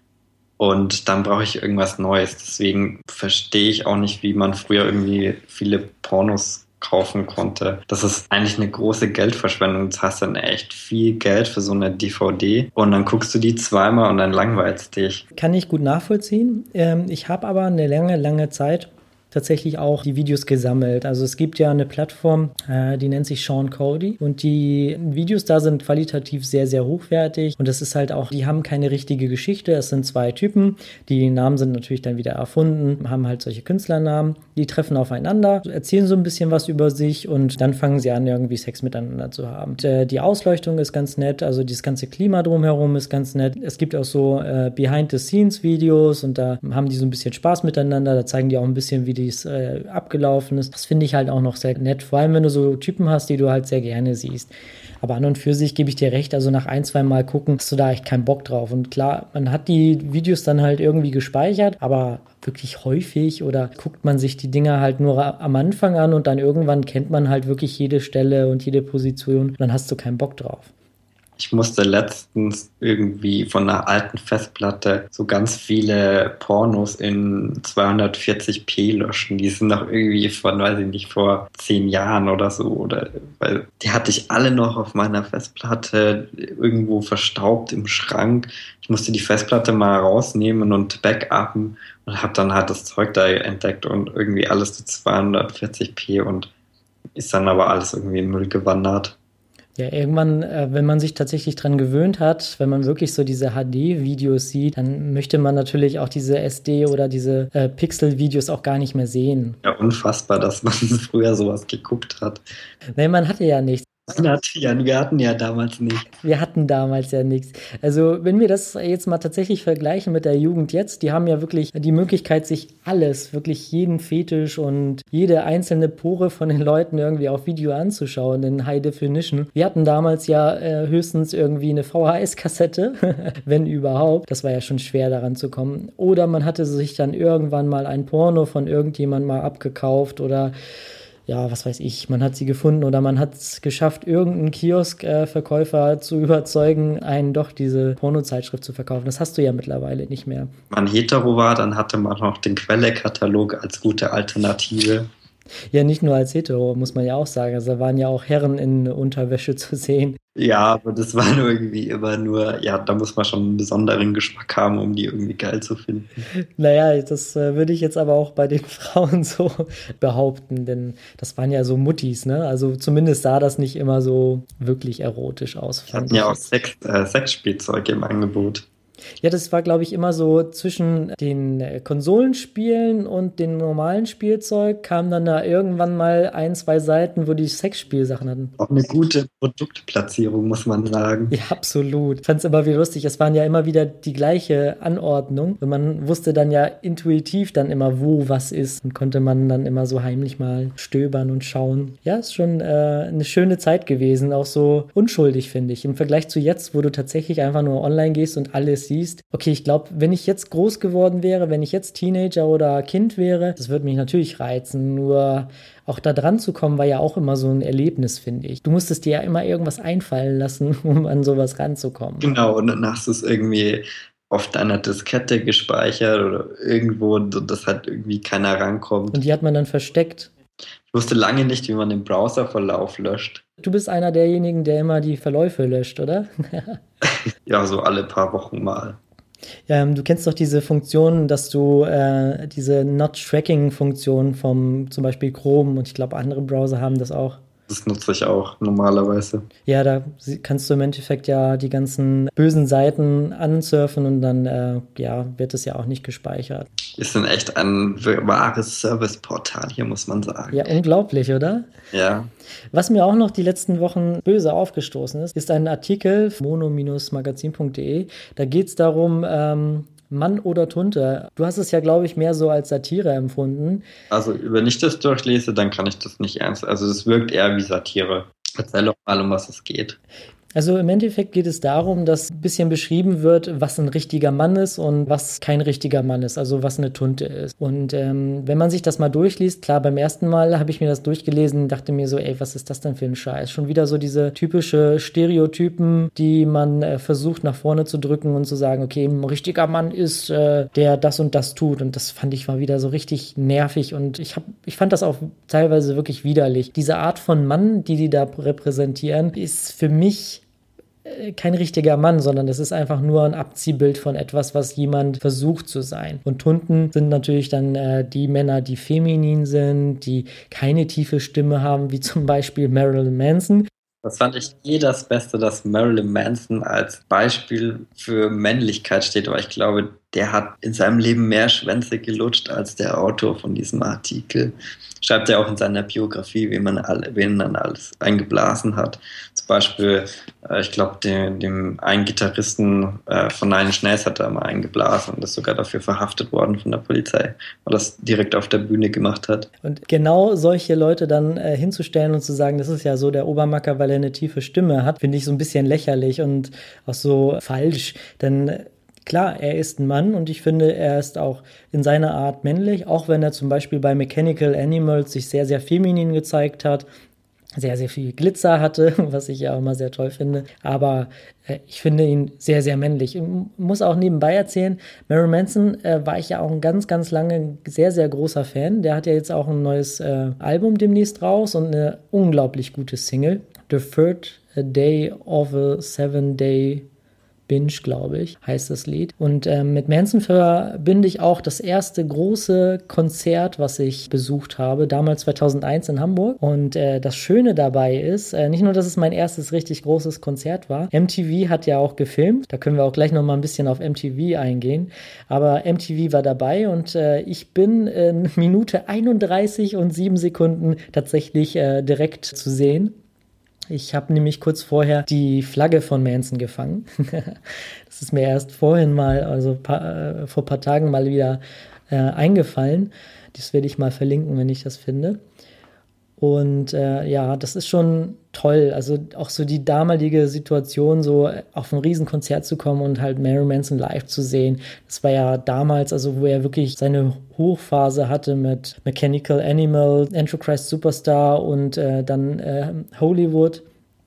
Und dann brauche ich irgendwas Neues. Deswegen verstehe ich auch nicht, wie man früher irgendwie viele Pornos kaufen konnte. Das ist eigentlich eine große Geldverschwendung. Du hast dann echt viel Geld für so eine DVD und dann guckst du die zweimal und dann langweilst dich. Kann ich gut nachvollziehen. Ich habe aber eine lange Zeit tatsächlich auch die Videos gesammelt. Also es gibt ja eine Plattform, die nennt sich Sean Cody und die Videos da sind qualitativ sehr hochwertig und das ist halt auch, die haben keine richtige Geschichte. Es sind zwei Typen, die Namen sind natürlich dann wieder erfunden, haben halt solche Künstlernamen, die treffen aufeinander, erzählen so ein bisschen was über sich und dann fangen sie an, irgendwie Sex miteinander zu haben. Und, die Ausleuchtung ist ganz nett, also das ganze Klima drumherum ist ganz nett. Es gibt auch so Behind-the-Scenes-Videos und da haben die so ein bisschen Spaß miteinander, da zeigen die auch ein bisschen, wie die abgelaufen ist. Das finde ich halt auch noch sehr nett, vor allem wenn du so Typen hast, die du halt sehr gerne siehst. Aber an und für sich gebe ich dir recht, also nach 1-2 Mal gucken, hast du da echt keinen Bock drauf. Und klar, man hat die Videos dann halt irgendwie gespeichert, aber wirklich häufig oder guckt man sich die Dinger halt nur am Anfang an und dann irgendwann kennt man halt wirklich jede Stelle und jede Position und dann hast du keinen Bock drauf. Ich musste letztens irgendwie von einer alten Festplatte so ganz viele Pornos in 240p löschen. Die sind noch irgendwie von, weiß ich nicht, vor 10 Jahren oder so. Oder, weil die hatte ich alle noch auf meiner Festplatte irgendwo verstaubt im Schrank. Ich musste die Festplatte mal rausnehmen und backuppen und habe dann halt das Zeug da entdeckt und irgendwie alles zu 240p und ist dann aber alles irgendwie im Müll gewandert. Ja, irgendwann, wenn man sich tatsächlich dran gewöhnt hat, wenn man wirklich so diese HD-Videos sieht, dann möchte man natürlich auch diese SD- oder diese Pixel-Videos auch gar nicht mehr sehen. Ja, unfassbar, dass man früher sowas geguckt hat. Nee, man hatte ja nichts. Wir hatten ja damals nicht. Wir hatten damals ja nichts. Also wenn wir das jetzt mal tatsächlich vergleichen mit der Jugend jetzt, die haben ja wirklich die Möglichkeit, sich alles, wirklich jeden Fetisch und jede einzelne Pore von den Leuten irgendwie auf Video anzuschauen in High Definition. Wir hatten damals ja höchstens irgendwie eine VHS-Kassette, wenn überhaupt. Das war ja schon schwer, daran zu kommen. Oder man hatte sich dann irgendwann mal ein Porno von irgendjemandem mal abgekauft oder ja, was weiß ich, man hat sie gefunden oder man hat es geschafft, irgendeinen Kioskverkäufer zu überzeugen, einen doch diese Pornozeitschrift zu verkaufen. Das hast du ja mittlerweile nicht mehr. Wenn man hetero war, dann hatte man noch den Quelle-Katalog als gute Alternative. Ja, nicht nur als hetero, muss man ja auch sagen. Also da waren ja auch Herren in Unterwäsche zu sehen. Ja, aber das war nur irgendwie immer nur, ja, da muss man schon einen besonderen Geschmack haben, um die irgendwie geil zu finden. Naja, das würde ich jetzt aber auch bei den Frauen so behaupten, denn das waren ja so Muttis, ne? Also zumindest sah das nicht immer so wirklich erotisch aus. Wir hatten ja auch Sexspielzeug im Angebot. Ja, das war, glaube ich, immer so zwischen den Konsolenspielen und dem normalen Spielzeug kamen dann da irgendwann mal 1-2 Seiten, wo die Sexspielsachen hatten. Auch eine gute Produktplatzierung, muss man sagen. Ja, absolut. Ich fand es immer wieder lustig. Es waren ja immer wieder die gleiche Anordnung und man wusste dann ja intuitiv dann immer, wo was ist und konnte man dann immer so heimlich mal stöbern und schauen. Ja, ist schon eine schöne Zeit gewesen, auch so unschuldig, finde ich. Im Vergleich zu jetzt, wo du tatsächlich einfach nur online gehst und alles siehst. Okay, ich glaube, wenn ich jetzt groß geworden wäre, wenn ich jetzt Teenager oder Kind wäre, das würde mich natürlich reizen, nur auch da dran zu kommen, war ja auch immer so ein Erlebnis, finde ich. Du musstest dir ja immer irgendwas einfallen lassen, um an sowas ranzukommen. Genau, und dann hast du es irgendwie auf deiner Diskette gespeichert oder irgendwo, dass halt irgendwie keiner rankommt. Und die hat man dann versteckt. Ich wusste lange nicht, wie man den Browserverlauf löscht. Du bist einer derjenigen, der immer die Verläufe löscht, oder? Ja, so alle paar Wochen mal. Du kennst doch diese Funktion, dass du diese Not-Tracking-Funktion vom zum Beispiel Chrome und ich glaube andere Browser haben das auch. Das nutze ich auch normalerweise. Ja, da kannst du im Endeffekt ja die ganzen bösen Seiten ansurfen und dann wird es ja auch nicht gespeichert. Wir sind echt ein wahres Serviceportal hier, muss man sagen. Ja, unglaublich, oder? Ja. Was mir auch noch die letzten Wochen böse aufgestoßen ist ein Artikel mono-magazin.de. Da geht es darum, Mann oder Tunte. Du hast es ja, glaube ich, mehr so als Satire empfunden. Also, wenn ich das durchlese, dann kann ich das nicht ernst. Also, es wirkt eher wie Satire. Erzähl doch mal, um was es geht. Also im Endeffekt geht es darum, dass ein bisschen beschrieben wird, was ein richtiger Mann ist und was kein richtiger Mann ist, also was eine Tunte ist. Und wenn man sich das mal durchliest, klar, beim ersten Mal habe ich mir das durchgelesen, dachte mir so, ey, was ist das denn für ein Scheiß? Schon wieder so diese typische Stereotypen, die man versucht nach vorne zu drücken und zu sagen, okay, ein richtiger Mann ist, der das und das tut. Und das fand ich mal wieder so richtig nervig und ich fand das auch teilweise wirklich widerlich. Diese Art von Mann, die da repräsentieren, ist für mich kein richtiger Mann, sondern es ist einfach nur ein Abziehbild von etwas, was jemand versucht zu sein. Und Tunten sind natürlich dann die Männer, die feminin sind, die keine tiefe Stimme haben, wie zum Beispiel Marilyn Manson. Das fand ich das Beste, dass Marilyn Manson als Beispiel für Männlichkeit steht, aber ich glaube, der hat in seinem Leben mehr Schwänze gelutscht als der Autor von diesem Artikel. Schreibt er auch in seiner Biografie, wen man alles eingeblasen hat. Zum Beispiel, ich glaube, dem einen Gitarristen von Nine Inch Nails hat er mal eingeblasen und ist sogar dafür verhaftet worden von der Polizei, weil er das direkt auf der Bühne gemacht hat. Und genau solche Leute dann hinzustellen und zu sagen, das ist ja so der Obermacker, weil er eine tiefe Stimme hat, finde ich so ein bisschen lächerlich und auch so falsch, denn klar, er ist ein Mann und ich finde, er ist auch in seiner Art männlich, auch wenn er zum Beispiel bei Mechanical Animals sich sehr, sehr feminin gezeigt hat, sehr, sehr viel Glitzer hatte, was ich ja auch immer sehr toll finde. Aber ich finde ihn sehr, sehr männlich. Ich muss auch nebenbei erzählen, Marilyn Manson war ich ja auch ein ganz, ganz lange sehr, sehr großer Fan. Der hat ja jetzt auch ein neues Album demnächst raus und eine unglaublich gute Single. The Third Day of a 7-Day Binge, glaube ich, heißt das Lied. Und mit Manson verbinde ich auch das erste große Konzert, was ich besucht habe, damals 2001 in Hamburg. Und das Schöne dabei ist, nicht nur, dass es mein erstes richtig großes Konzert war, MTV hat ja auch gefilmt, da können wir auch gleich noch mal ein bisschen auf MTV eingehen, aber MTV war dabei und ich bin in Minute 31 und 7 Sekunden tatsächlich direkt zu sehen. Ich habe nämlich kurz vorher die Flagge von Manson gefangen. Das ist mir erst vorhin mal, also vor ein paar Tagen mal wieder eingefallen. Das werde ich mal verlinken, wenn ich das finde. Und ja, das ist schon toll. Also auch so die damalige Situation, so auf ein Riesenkonzert zu kommen und halt Marilyn Manson live zu sehen. Das war ja damals, also wo er wirklich seine Hochphase hatte mit Mechanical Animal, Antichrist Superstar und dann Hollywood.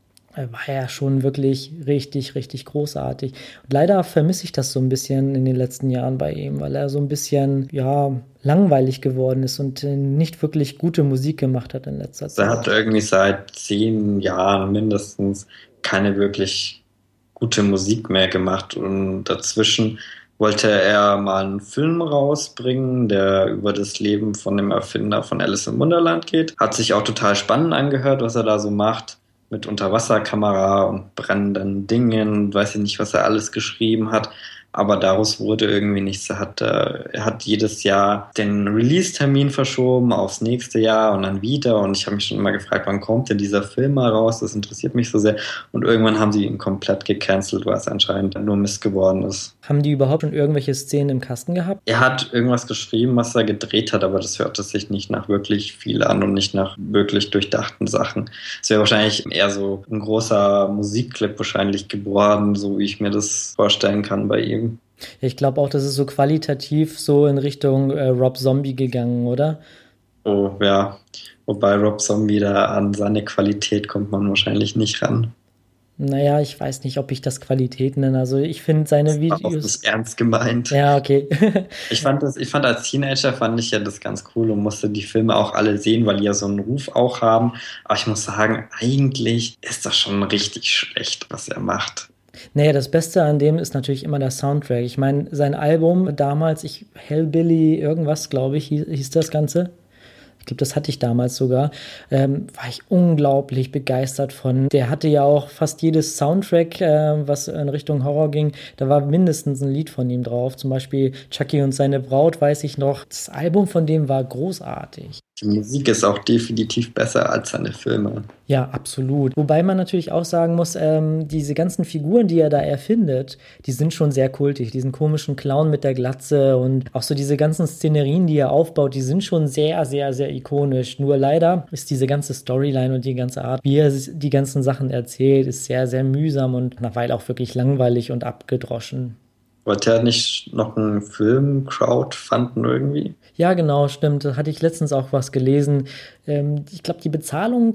War ja schon wirklich richtig, richtig großartig. Und leider vermisse ich das so ein bisschen in den letzten Jahren bei ihm, weil er so ein bisschen, ja, langweilig geworden ist und nicht wirklich gute Musik gemacht hat in letzter Zeit. Er hat irgendwie seit 10 Jahren mindestens keine wirklich gute Musik mehr gemacht und dazwischen wollte er mal einen Film rausbringen, der über das Leben von dem Erfinder von Alice im Wunderland geht. Hat sich auch total spannend angehört, was er da so macht. Mit Unterwasserkamera und brennenden Dingen, weiß ich nicht, was er alles geschrieben hat, aber daraus wurde irgendwie nichts. Er hat jedes Jahr den Release-Termin verschoben aufs nächste Jahr und dann wieder und ich habe mich schon immer gefragt, wann kommt denn dieser Film mal raus? Das interessiert mich so sehr und irgendwann haben sie ihn komplett gecancelt, weil es anscheinend nur Mist geworden ist. Haben die überhaupt schon irgendwelche Szenen im Kasten gehabt? Er hat irgendwas geschrieben, was er gedreht hat, aber das hörte sich nicht nach wirklich viel an und nicht nach wirklich durchdachten Sachen. Es wäre wahrscheinlich eher so ein großer Musikclip wahrscheinlich geworden, so wie ich mir das vorstellen kann bei ihm. Ich glaube auch, das ist so qualitativ so in Richtung Rob Zombie gegangen, oder? Oh ja, wobei Rob Zombie da an seine Qualität kommt man wahrscheinlich nicht ran. Naja, ich weiß nicht, ob ich das Qualität nenne. Also ich finde seine Videos... Das ist ernst gemeint. Ja, okay. Ich fand als Teenager fand ich ja das ganz cool und musste die Filme auch alle sehen, weil die ja so einen Ruf auch haben. Aber ich muss sagen, eigentlich ist das schon richtig schlecht, was er macht. Naja, das Beste an dem ist natürlich immer der Soundtrack. Ich meine, sein Album damals, Hellbilly irgendwas, glaube ich, hieß das Ganze. Ich glaube, das hatte ich damals sogar. War ich unglaublich begeistert von. Der hatte ja auch fast jedes Soundtrack, was in Richtung Horror ging. Da war mindestens ein Lied von ihm drauf. Zum Beispiel Chucky und seine Braut, weiß ich noch. Das Album von dem war großartig. Die Musik ist auch definitiv besser als seine Filme. Ja, absolut. Wobei man natürlich auch sagen muss, diese ganzen Figuren, die er da erfindet, die sind schon sehr kultig. Diesen komischen Clown mit der Glatze und auch so diese ganzen Szenerien, die er aufbaut, die sind schon sehr, sehr, sehr ikonisch. Nur leider ist diese ganze Storyline und die ganze Art, wie er die ganzen Sachen erzählt, ist sehr, sehr mühsam und nach Weile auch wirklich langweilig und abgedroschen. Wollte er nicht noch einen Film crowdfunden irgendwie? Ja, genau, stimmt. Da hatte ich letztens auch was gelesen. Ich glaube, die Bezahlung,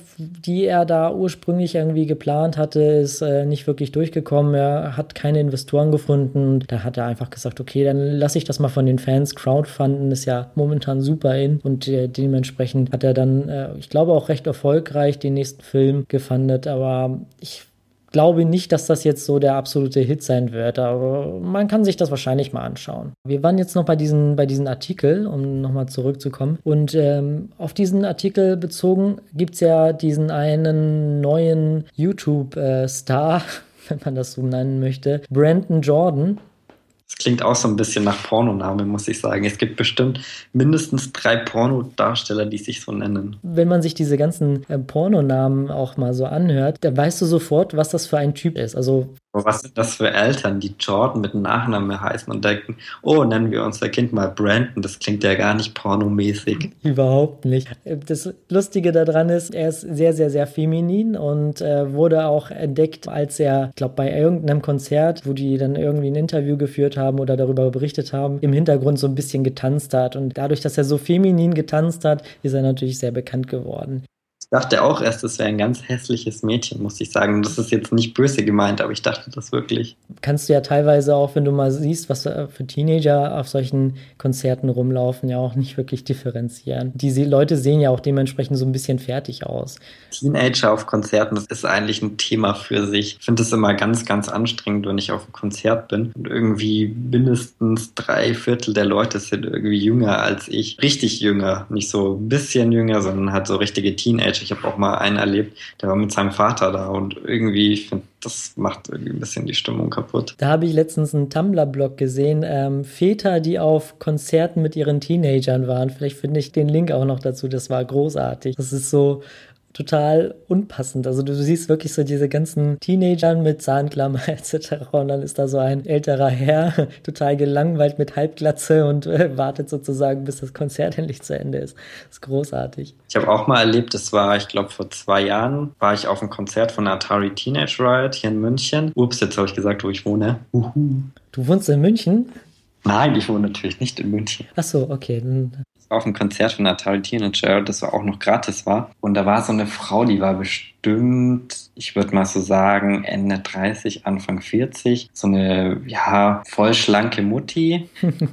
die er da ursprünglich irgendwie geplant hatte, ist nicht wirklich durchgekommen. Er hat keine Investoren gefunden. Da hat er einfach gesagt, okay, dann lasse ich das mal von den Fans crowdfunden. Ist ja momentan super in. Und dementsprechend hat er dann, ich glaube, auch recht erfolgreich den nächsten Film gefundet. Aber ich glaube nicht, dass das jetzt so der absolute Hit sein wird, aber man kann sich das wahrscheinlich mal anschauen. Wir waren jetzt noch bei diesen Artikel, um nochmal zurückzukommen. Und auf diesen Artikel bezogen gibt es ja diesen einen neuen YouTube-Star, wenn man das so nennen möchte, Brandon Jordan. Das klingt auch so ein bisschen nach Pornoname, muss ich sagen. Es gibt bestimmt mindestens 3 Pornodarsteller, die sich so nennen. Wenn man sich diese ganzen Pornonamen auch mal so anhört, dann weißt du sofort, was das für ein Typ ist. Also Aber was sind das für Eltern, die Jordan mit Nachnamen heißen und denken, oh, nennen wir unser Kind mal Brandon, das klingt ja gar nicht pornomäßig. überhaupt nicht. Das Lustige daran ist, er ist sehr, sehr, sehr feminin und wurde auch entdeckt, als er, ich glaube, bei irgendeinem Konzert, wo die dann irgendwie ein Interview geführt haben oder darüber berichtet haben, im Hintergrund so ein bisschen getanzt hat. Und dadurch, dass er so feminin getanzt hat, ist er natürlich sehr bekannt geworden. Ich dachte auch erst, es wäre ein ganz hässliches Mädchen, muss ich sagen. Das ist jetzt nicht böse gemeint, aber ich dachte das wirklich. Kannst du ja teilweise auch, wenn du mal siehst, was für Teenager auf solchen Konzerten rumlaufen, ja auch nicht wirklich differenzieren. Die Leute sehen ja auch dementsprechend so ein bisschen fertig aus. Teenager auf Konzerten, das ist eigentlich ein Thema für sich. Ich finde es immer ganz, ganz anstrengend, wenn ich auf einem Konzert bin und irgendwie mindestens 3/4 der Leute sind irgendwie jünger als ich. Richtig jünger, nicht so ein bisschen jünger, sondern halt so richtige Teenager. Ich habe auch mal einen erlebt, der war mit seinem Vater da und irgendwie, ich finde, das macht irgendwie ein bisschen die Stimmung kaputt. Da habe ich letztens einen Tumblr-Blog gesehen, Väter, die auf Konzerten mit ihren Teenagern waren. Vielleicht finde ich den Link auch noch dazu, das war großartig. Das ist so total unpassend. Also du siehst wirklich so diese ganzen Teenagern mit Zahnklammer etc. Und dann ist da so ein älterer Herr, total gelangweilt mit Halbglatze und wartet sozusagen, bis das Konzert endlich zu Ende ist. Das ist großartig. Ich habe auch mal erlebt, das war, ich glaube, vor 2 Jahren, war ich auf einem Konzert von Atari Teenage Riot hier in München. Ups, jetzt habe ich gesagt, wo ich wohne. Du wohnst in München? Nein, ich wohne natürlich nicht in München. Ach so, okay. Auf ein Konzert von Atari Teenage Riot, das auch noch gratis war. Und da war so eine Frau, die war bestimmt, ich würde mal so sagen, Ende 30, Anfang 40. So eine, ja, voll schlanke Mutti.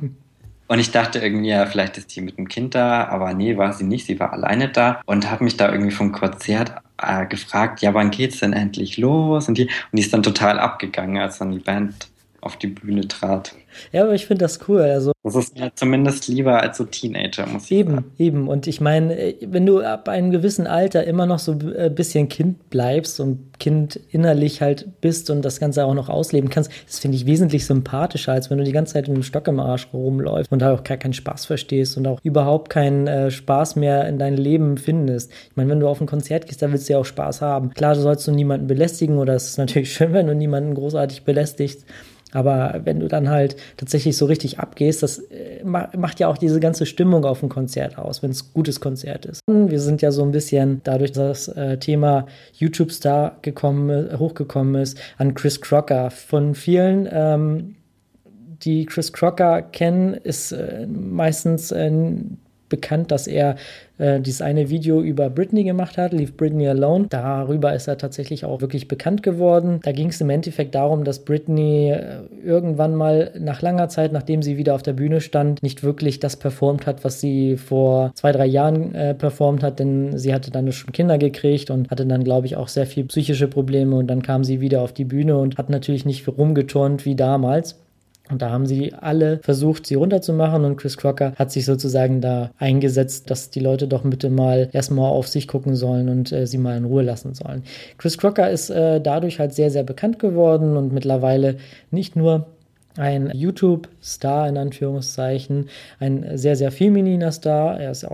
Und ich dachte irgendwie, ja, vielleicht ist die mit dem Kind da, aber nee, war sie nicht. Sie war alleine da und habe mich da irgendwie vom Konzert gefragt, ja, wann geht's denn endlich los? Und die ist dann total abgegangen, als dann die Band auf die Bühne trat. Ja, aber ich finde das cool. Also Das ist mir zumindest lieber als so Teenager, muss ich sagen. Eben. Und ich meine, wenn du ab einem gewissen Alter immer noch so ein bisschen Kind bleibst und Kind innerlich halt bist und das Ganze auch noch ausleben kannst, das finde ich wesentlich sympathischer, als wenn du die ganze Zeit mit dem Stock im Arsch rumläufst und da auch gar keinen Spaß verstehst und auch überhaupt keinen Spaß mehr in dein Leben findest. Ich meine, wenn du auf ein Konzert gehst, da willst du ja auch Spaß haben. Klar, du sollst du niemanden belästigen oder es ist natürlich schön, wenn du niemanden großartig belästigst. Aber wenn du dann halt tatsächlich so richtig abgehst, das macht ja auch diese ganze Stimmung auf dem Konzert aus, wenn es ein gutes Konzert ist. Wir sind ja so ein bisschen dadurch, dass das Thema YouTube-Star hochgekommen ist, an Chris Crocker. Von vielen, die Chris Crocker kennen, ist meistens bekannt, dass er dieses eine Video über Britney gemacht hat, Leave Britney Alone. Darüber ist er tatsächlich auch wirklich bekannt geworden. Da ging es im Endeffekt darum, dass Britney irgendwann mal nach langer Zeit, nachdem sie wieder auf der Bühne stand, nicht wirklich das performt hat, was sie vor 2-3 Jahren performt hat, denn sie hatte dann schon Kinder gekriegt und hatte dann, glaube ich, auch sehr viel psychische Probleme und dann kam sie wieder auf die Bühne und hat natürlich nicht rumgeturnt wie damals. Und da haben sie alle versucht, sie runterzumachen und Chris Crocker hat sich sozusagen da eingesetzt, dass die Leute doch bitte mal erstmal auf sich gucken sollen und sie mal in Ruhe lassen sollen. Chris Crocker ist dadurch halt sehr, sehr bekannt geworden und mittlerweile nicht nur ein YouTube-Star in Anführungszeichen, ein sehr, sehr femininer Star. Er ist auch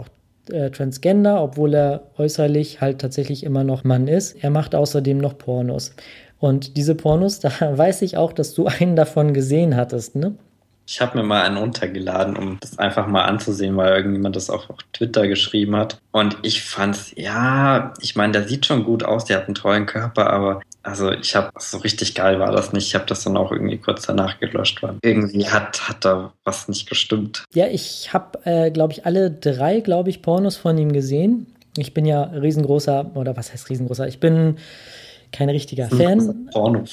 Transgender, obwohl er äußerlich halt tatsächlich immer noch Mann ist. Er macht außerdem noch Pornos. Und diese Pornos, da weiß ich auch, dass du einen davon gesehen hattest, ne? Ich habe mir mal einen runtergeladen, um das einfach mal anzusehen, weil irgendjemand das auch auf Twitter geschrieben hat. Und ich fand's, ja, ich meine, der sieht schon gut aus, der hat einen tollen Körper, aber also so richtig geil war das nicht. Ich habe das dann auch irgendwie kurz danach gelöscht, weil irgendwie hat da was nicht gestimmt. Ja, ich habe, glaube ich, alle 3, glaube ich, Pornos von ihm gesehen. Ich bin ja riesengroßer, oder was heißt riesengroßer? Ich bin kein richtiger Fan.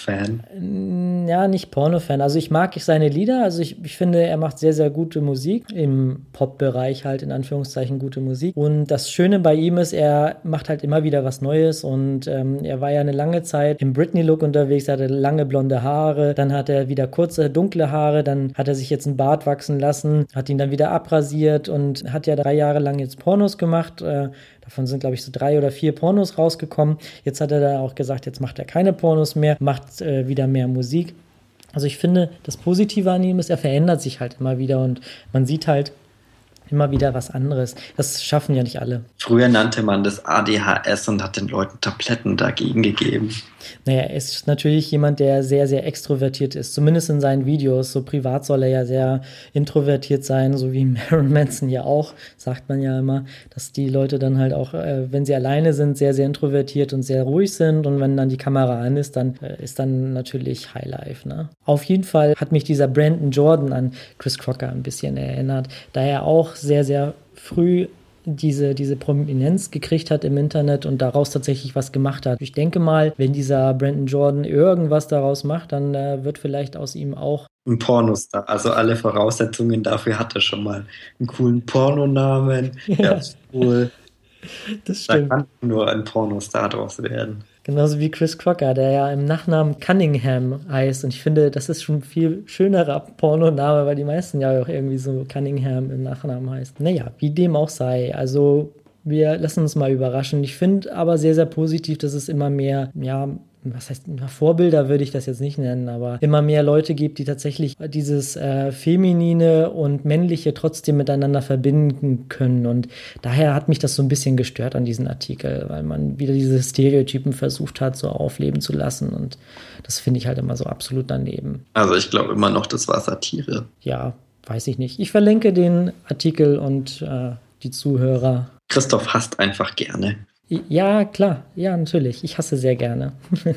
Porno-Fan? Ja, nicht Porno-Fan. Also ich mag seine Lieder. Also ich finde, er macht sehr, sehr gute Musik. Im Pop-Bereich halt in Anführungszeichen gute Musik. Und das Schöne bei ihm ist, er macht halt immer wieder was Neues. Und er war ja eine lange Zeit im Britney-Look unterwegs, hatte lange blonde Haare. Dann hat er wieder kurze, dunkle Haare. Dann hat er sich jetzt einen Bart wachsen lassen, hat ihn dann wieder abrasiert und hat ja 3 Jahre lang jetzt Pornos gemacht. Davon sind, glaube ich, so 3 oder 4 Pornos rausgekommen. Jetzt hat er da auch gesagt, jetzt macht er keine Pornos mehr, macht wieder mehr Musik. Also ich finde, das Positive an ihm ist, er verändert sich halt immer wieder und man sieht halt immer wieder was anderes. Das schaffen ja nicht alle. Früher nannte man das ADHS und hat den Leuten Tabletten dagegen gegeben. Naja, er ist natürlich jemand, der sehr, sehr extrovertiert ist. Zumindest in seinen Videos. So privat soll er ja sehr introvertiert sein, so wie Marilyn Manson ja auch, sagt man ja immer, dass die Leute dann halt auch, wenn sie alleine sind, sehr, sehr introvertiert und sehr ruhig sind. Und wenn dann die Kamera an ist, dann ist dann natürlich Highlife, ne? Auf jeden Fall hat mich dieser Brandon Jordan an Chris Crocker ein bisschen erinnert, da er auch sehr, sehr früh diese Prominenz gekriegt hat im Internet und daraus tatsächlich was gemacht hat. Ich denke mal, wenn dieser Brandon Jordan irgendwas daraus macht, dann wird vielleicht aus ihm auch ein Pornostar. Also alle Voraussetzungen dafür hat er schon mal. Einen coolen Pornonamen. Ja, ist cool. Das stimmt. Da kann nur ein Pornostar draus werden. Genauso wie Chris Crocker, der ja im Nachnamen Cunningham heißt. Und ich finde, das ist schon ein viel schönerer Pornoname, weil die meisten ja auch irgendwie so Cunningham im Nachnamen heißt. Naja, wie dem auch sei. Also wir lassen uns mal überraschen. Ich finde aber sehr, sehr positiv, dass es immer mehr, ja, was heißt, Vorbilder würde ich das jetzt nicht nennen, aber immer mehr Leute gibt, die tatsächlich dieses Feminine und Männliche trotzdem miteinander verbinden können. Und daher hat mich das so ein bisschen gestört an diesem Artikel, weil man wieder diese Stereotypen versucht hat, so aufleben zu lassen. Und das finde ich halt immer so absolut daneben. Also ich glaube immer noch, das war Satire. Ja, weiß ich nicht. Ich verlinke den Artikel und die Zuhörer. Christoph hasst einfach gerne. Ja, klar. Ja, natürlich. Ich hasse sehr gerne.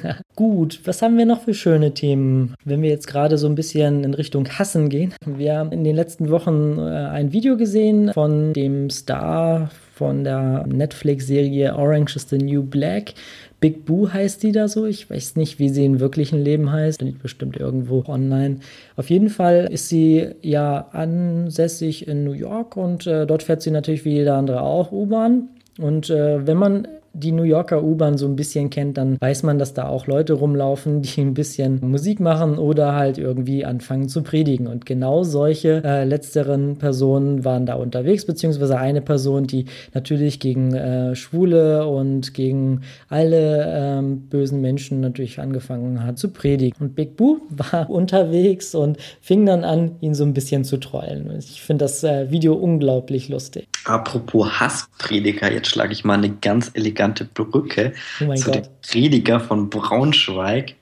Gut, was haben wir noch für schöne Themen? Wenn wir jetzt gerade so ein bisschen in Richtung Hassen gehen. Wir haben in den letzten Wochen ein Video gesehen von dem Star von der Netflix-Serie Orange is the New Black. Big Boo heißt die da so. Ich weiß nicht, wie sie im wirklichen Leben heißt. Liegt bestimmt irgendwo online. Auf jeden Fall ist sie ja ansässig in New York und dort fährt sie natürlich wie jeder andere auch U-Bahn. Und wenn man die New Yorker U-Bahn so ein bisschen kennt, dann weiß man, dass da auch Leute rumlaufen, die ein bisschen Musik machen oder halt irgendwie anfangen zu predigen. Und genau solche letzteren Personen waren da unterwegs, beziehungsweise eine Person, die natürlich gegen Schwule und gegen alle bösen Menschen natürlich angefangen hat zu predigen. Und Big Boo war unterwegs und fing dann an, ihn so ein bisschen zu trollen. Ich finde das Video unglaublich lustig. Apropos Hassprediger, jetzt schlage ich mal eine ganz elegante Brücke zu dem Prediger von Braunschweig.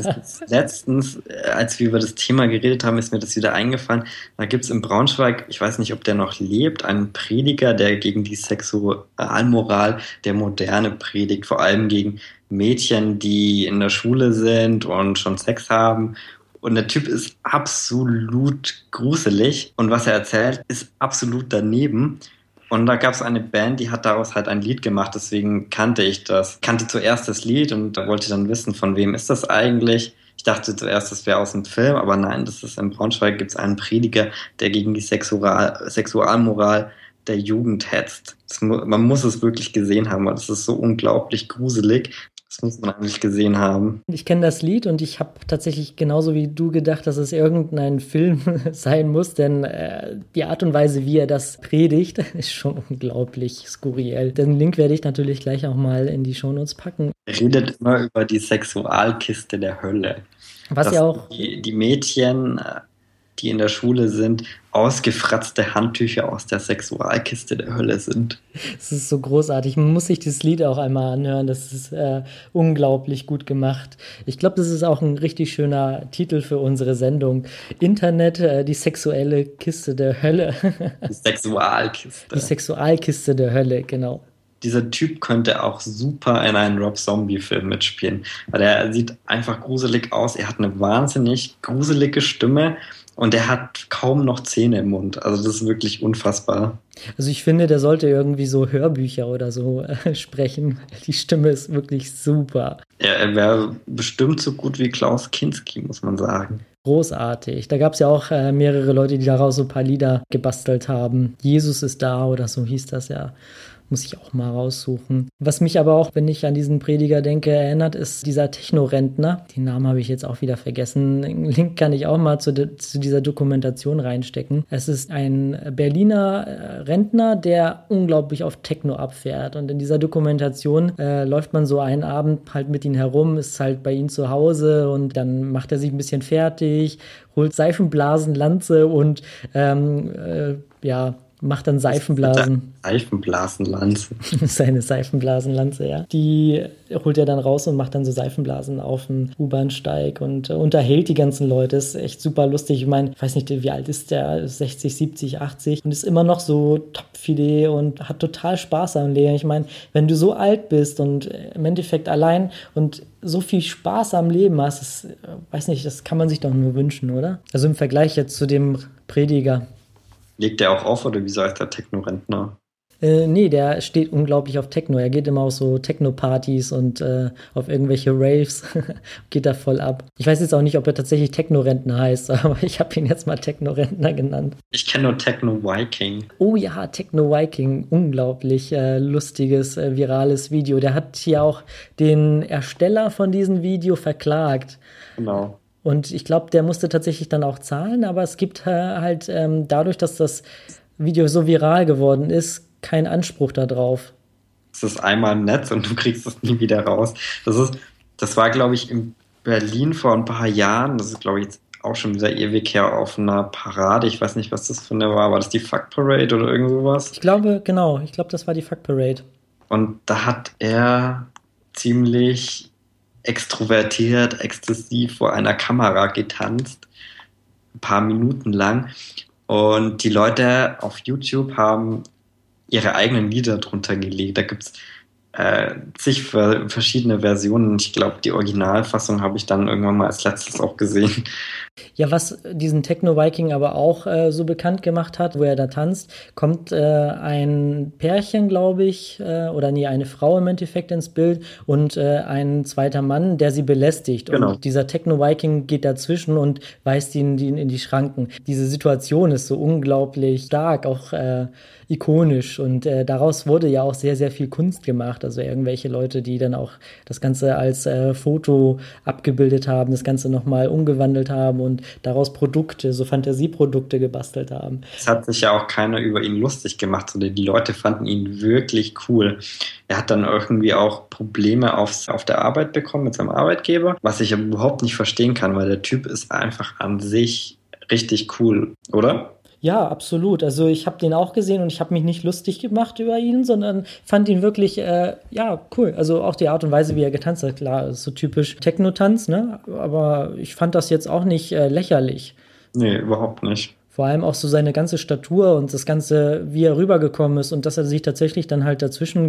Letztens, als wir über das Thema geredet haben, ist mir das wieder eingefallen. Da gibt es in Braunschweig, ich weiß nicht, ob der noch lebt, einen Prediger, der gegen die Sexualmoral der Moderne predigt, vor allem gegen Mädchen, die in der Schule sind und schon Sex haben. Und der Typ ist absolut gruselig und was er erzählt, ist absolut daneben. Und da gab es eine Band, die hat daraus halt ein Lied gemacht, deswegen kannte ich das. Kannte zuerst das Lied und wollte dann wissen, von wem ist das eigentlich. Ich dachte zuerst, das wäre aus dem Film, aber nein, das ist in Braunschweig, gibt es einen Prediger, der gegen die Sexualmoral der Jugend hetzt. Man muss es wirklich gesehen haben, weil das ist so unglaublich gruselig. Das muss man eigentlich gesehen haben. Ich kenne das Lied und ich habe tatsächlich genauso wie du gedacht, dass es irgendein Film sein muss, denn die Art und Weise, wie er das predigt, ist schon unglaublich skurril. Den Link werde ich natürlich gleich auch mal in die Shownotes packen. Er redet immer über die Sexualkiste der Hölle. Was ja auch die Mädchen die in der Schule sind, ausgefratzte Handtücher aus der Sexualkiste der Hölle sind. Es ist so großartig. Man muss sich dieses Lied auch einmal anhören. Das ist unglaublich gut gemacht. Ich glaube, das ist auch ein richtig schöner Titel für unsere Sendung. Internet, die sexuelle Kiste der Hölle. Die Sexualkiste. Die Sexualkiste der Hölle, genau. Dieser Typ könnte auch super in einem Rob Zombie-Film mitspielen, weil er sieht einfach gruselig aus. Er hat eine wahnsinnig gruselige Stimme und er hat kaum noch Zähne im Mund. Also das ist wirklich unfassbar. Also ich finde, der sollte irgendwie so Hörbücher oder so sprechen. Die Stimme ist wirklich super. Er wäre bestimmt so gut wie Klaus Kinski, muss man sagen. Großartig. Da gab es ja auch mehrere Leute, die daraus so ein paar Lieder gebastelt haben. Jesus ist da oder so hieß das ja. Muss ich auch mal raussuchen. Was mich aber auch, wenn ich an diesen Prediger denke, erinnert, ist dieser Techno-Rentner. Den Namen habe ich jetzt auch wieder vergessen. Einen Link kann ich auch mal zu dieser Dokumentation reinstecken. Es ist ein Berliner Rentner, der unglaublich auf Techno abfährt. Und in dieser Dokumentation läuft man so einen Abend halt mit ihm herum, ist halt bei ihm zu Hause und dann macht er sich ein bisschen fertig, holt Seifenblasenlanze und macht dann Seifenblasen. Seifenblasenlanze. Seine Seifenblasenlanze, ja. Die holt er dann raus und macht dann so Seifenblasen auf den U-Bahnsteig und unterhält die ganzen Leute. Ist echt super lustig. Ich meine, ich weiß nicht, wie alt ist der? 60, 70, 80 und ist immer noch so topfidel und hat total Spaß am Leben. Ich meine, wenn du so alt bist und im Endeffekt allein und so viel Spaß am Leben hast, das kann man sich doch nur wünschen, oder? Also im Vergleich jetzt zu dem Prediger. Legt der auch auf oder wieso heißt der Techno-Rentner? Nee, der steht unglaublich auf Techno. Er geht immer auf so Techno-Partys und auf irgendwelche Raves. Geht da voll ab. Ich weiß jetzt auch nicht, ob er tatsächlich Techno-Rentner heißt, aber ich habe ihn jetzt mal Techno-Rentner genannt. Ich kenne nur Techno-Viking. Oh ja, Techno-Viking. Unglaublich lustiges, virales Video. Der hat hier auch den Ersteller von diesem Video verklagt. Genau. Und ich glaube, der musste tatsächlich dann auch zahlen, aber es gibt halt dadurch, dass das Video so viral geworden ist, keinen Anspruch darauf. Es ist einmal im Netz und du kriegst es nie wieder raus. Das war, glaube ich, in Berlin vor ein paar Jahren. Das ist, glaube ich, jetzt auch schon wieder ewig her auf einer Parade. Ich weiß nicht, was das für eine war. War das die Fuck Parade oder irgend sowas? Ich glaube, genau. Ich glaube, das war die Fuck Parade. Und da hat er ziemlich extrovertiert, exzessiv vor einer Kamera getanzt, ein paar Minuten lang. Und die Leute auf YouTube haben ihre eigenen Lieder drunter gelegt. Da gibt es zig verschiedene Versionen. Ich glaube, die Originalfassung habe ich dann irgendwann mal als letztes auch gesehen. Ja, was diesen Techno-Viking aber auch so bekannt gemacht hat, wo er da tanzt, kommt ein Pärchen, glaube ich, eine Frau im Endeffekt ins Bild und ein zweiter Mann, der sie belästigt. Genau. Und dieser Techno-Viking geht dazwischen und weist ihn in die Schranken. Diese Situation ist so unglaublich stark, auch ikonisch und daraus wurde ja auch sehr, sehr viel Kunst gemacht. Also irgendwelche Leute, die dann auch das Ganze als Foto abgebildet haben, das Ganze nochmal umgewandelt haben und daraus Produkte, so Fantasieprodukte gebastelt haben. Es hat sich ja auch keiner über ihn lustig gemacht, sondern die Leute fanden ihn wirklich cool. Er hat dann irgendwie auch Probleme auf der Arbeit bekommen mit seinem Arbeitgeber, was ich aber überhaupt nicht verstehen kann, weil der Typ ist einfach an sich richtig cool, oder? Ja, absolut. Also ich habe den auch gesehen und ich habe mich nicht lustig gemacht über ihn, sondern fand ihn wirklich, cool. Also auch die Art und Weise, wie er getanzt hat, klar, ist so typisch Techno-Tanz, ne? Aber ich fand das jetzt auch nicht lächerlich. Nee, überhaupt nicht. Vor allem auch so seine ganze Statur und das Ganze, wie er rübergekommen ist und dass er sich tatsächlich dann halt dazwischen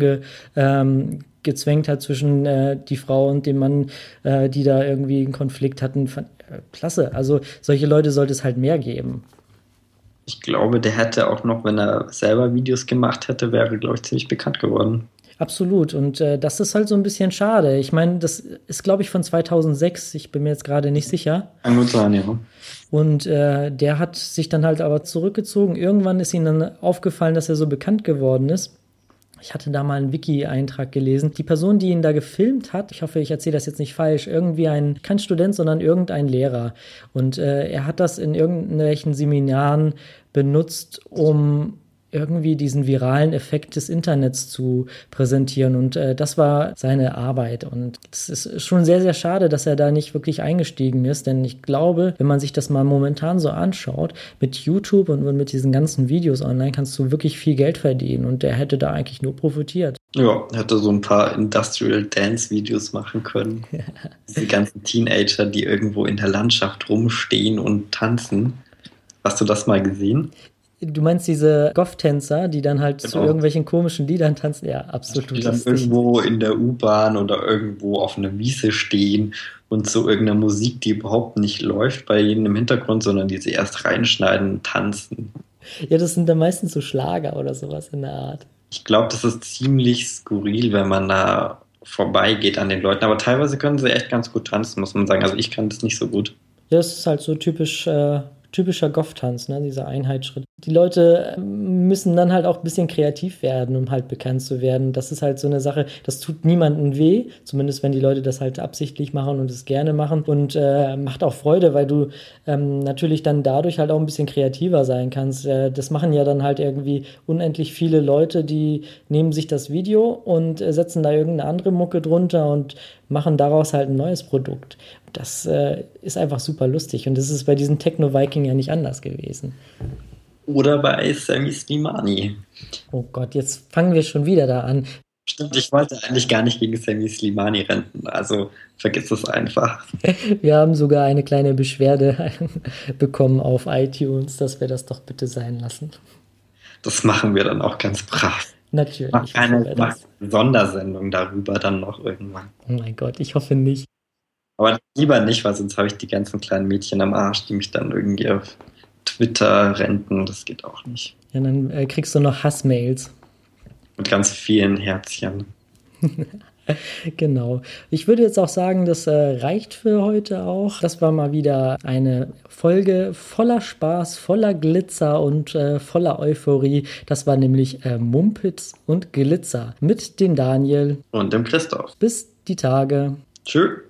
gezwängt hat zwischen die Frau und dem Mann, die da irgendwie einen Konflikt hatten. Klasse. Also solche Leute sollte es halt mehr geben. Ich glaube, der hätte auch noch, wenn er selber Videos gemacht hätte, wäre, glaube ich, ziemlich bekannt geworden. Absolut. Und das ist halt so ein bisschen schade. Ich meine, das ist, glaube ich, von 2006. Ich bin mir jetzt gerade nicht sicher. Kann gut sein, ja. Und der hat sich dann halt aber zurückgezogen. Irgendwann ist ihm dann aufgefallen, dass er so bekannt geworden ist. Ich hatte da mal einen Wiki-Eintrag gelesen. Die Person, die ihn da gefilmt hat, ich hoffe, ich erzähle das jetzt nicht falsch, irgendwie kein Student, sondern irgendein Lehrer. Und er hat das in irgendwelchen Seminaren benutzt, um irgendwie diesen viralen Effekt des Internets zu präsentieren. Und das war seine Arbeit. Und es ist schon sehr, sehr schade, dass er da nicht wirklich eingestiegen ist. Denn ich glaube, wenn man sich das mal momentan so anschaut, mit YouTube und mit diesen ganzen Videos online kannst du wirklich viel Geld verdienen. Und er hätte da eigentlich nur profitiert. Ja, hätte so ein paar Industrial Dance Videos machen können. Diese ganzen Teenager, die irgendwo in der Landschaft rumstehen und tanzen. Hast du das mal gesehen? Du meinst diese Goth-Tänzer, die dann halt zu Genau. irgendwelchen komischen Liedern tanzen? Ja, absolut Die dann lustig. irgendwo in der U-Bahn oder irgendwo auf einer Wiese stehen und zu irgendeiner Musik, die überhaupt nicht läuft bei ihnen im Hintergrund, sondern die sie erst reinschneiden und tanzen. Ja, das sind dann meistens so Schlager oder sowas in der Art. Ich glaube, das ist ziemlich skurril, wenn man da vorbeigeht an den Leuten. Aber teilweise können sie echt ganz gut tanzen, muss man sagen. Also ich kann das nicht so gut. Ja, das ist halt so typischer Goth-Tanz, ne, dieser Einheitsschritt. Die Leute müssen dann halt auch ein bisschen kreativ werden, um halt bekannt zu werden. Das ist halt so eine Sache, das tut niemandem weh, zumindest wenn die Leute das halt absichtlich machen und es gerne machen und macht auch Freude, weil du natürlich dann dadurch halt auch ein bisschen kreativer sein kannst. Das machen ja dann halt irgendwie unendlich viele Leute, die nehmen sich das Video und setzen da irgendeine andere Mucke drunter und machen daraus halt ein neues Produkt. Das ist einfach super lustig und das ist bei diesem Techno-Viking ja nicht anders gewesen. Oder bei Sammy Slimani. Oh Gott, jetzt fangen wir schon wieder da an. Stimmt, ich wollte eigentlich gar nicht gegen Sammy Slimani rennen. Also vergiss es einfach. Wir haben sogar eine kleine Beschwerde bekommen auf iTunes, dass wir das doch bitte sein lassen. Das machen wir dann auch ganz brav. Natürlich. Mach eine Sondersendung darüber dann noch irgendwann. Oh mein Gott, ich hoffe nicht. Aber lieber nicht, weil sonst habe ich die ganzen kleinen Mädchen am Arsch, die mich dann irgendwie auf Twitter renten. Das geht auch nicht. Ja, dann kriegst du noch Hassmails. Mit ganz vielen Herzchen. Genau. Ich würde jetzt auch sagen, das reicht für heute auch. Das war mal wieder eine Folge voller Spaß, voller Glitzer und voller Euphorie. Das war nämlich Mumpitz und Glitzer mit dem Daniel. Und dem Christoph. Bis die Tage. Tschüss.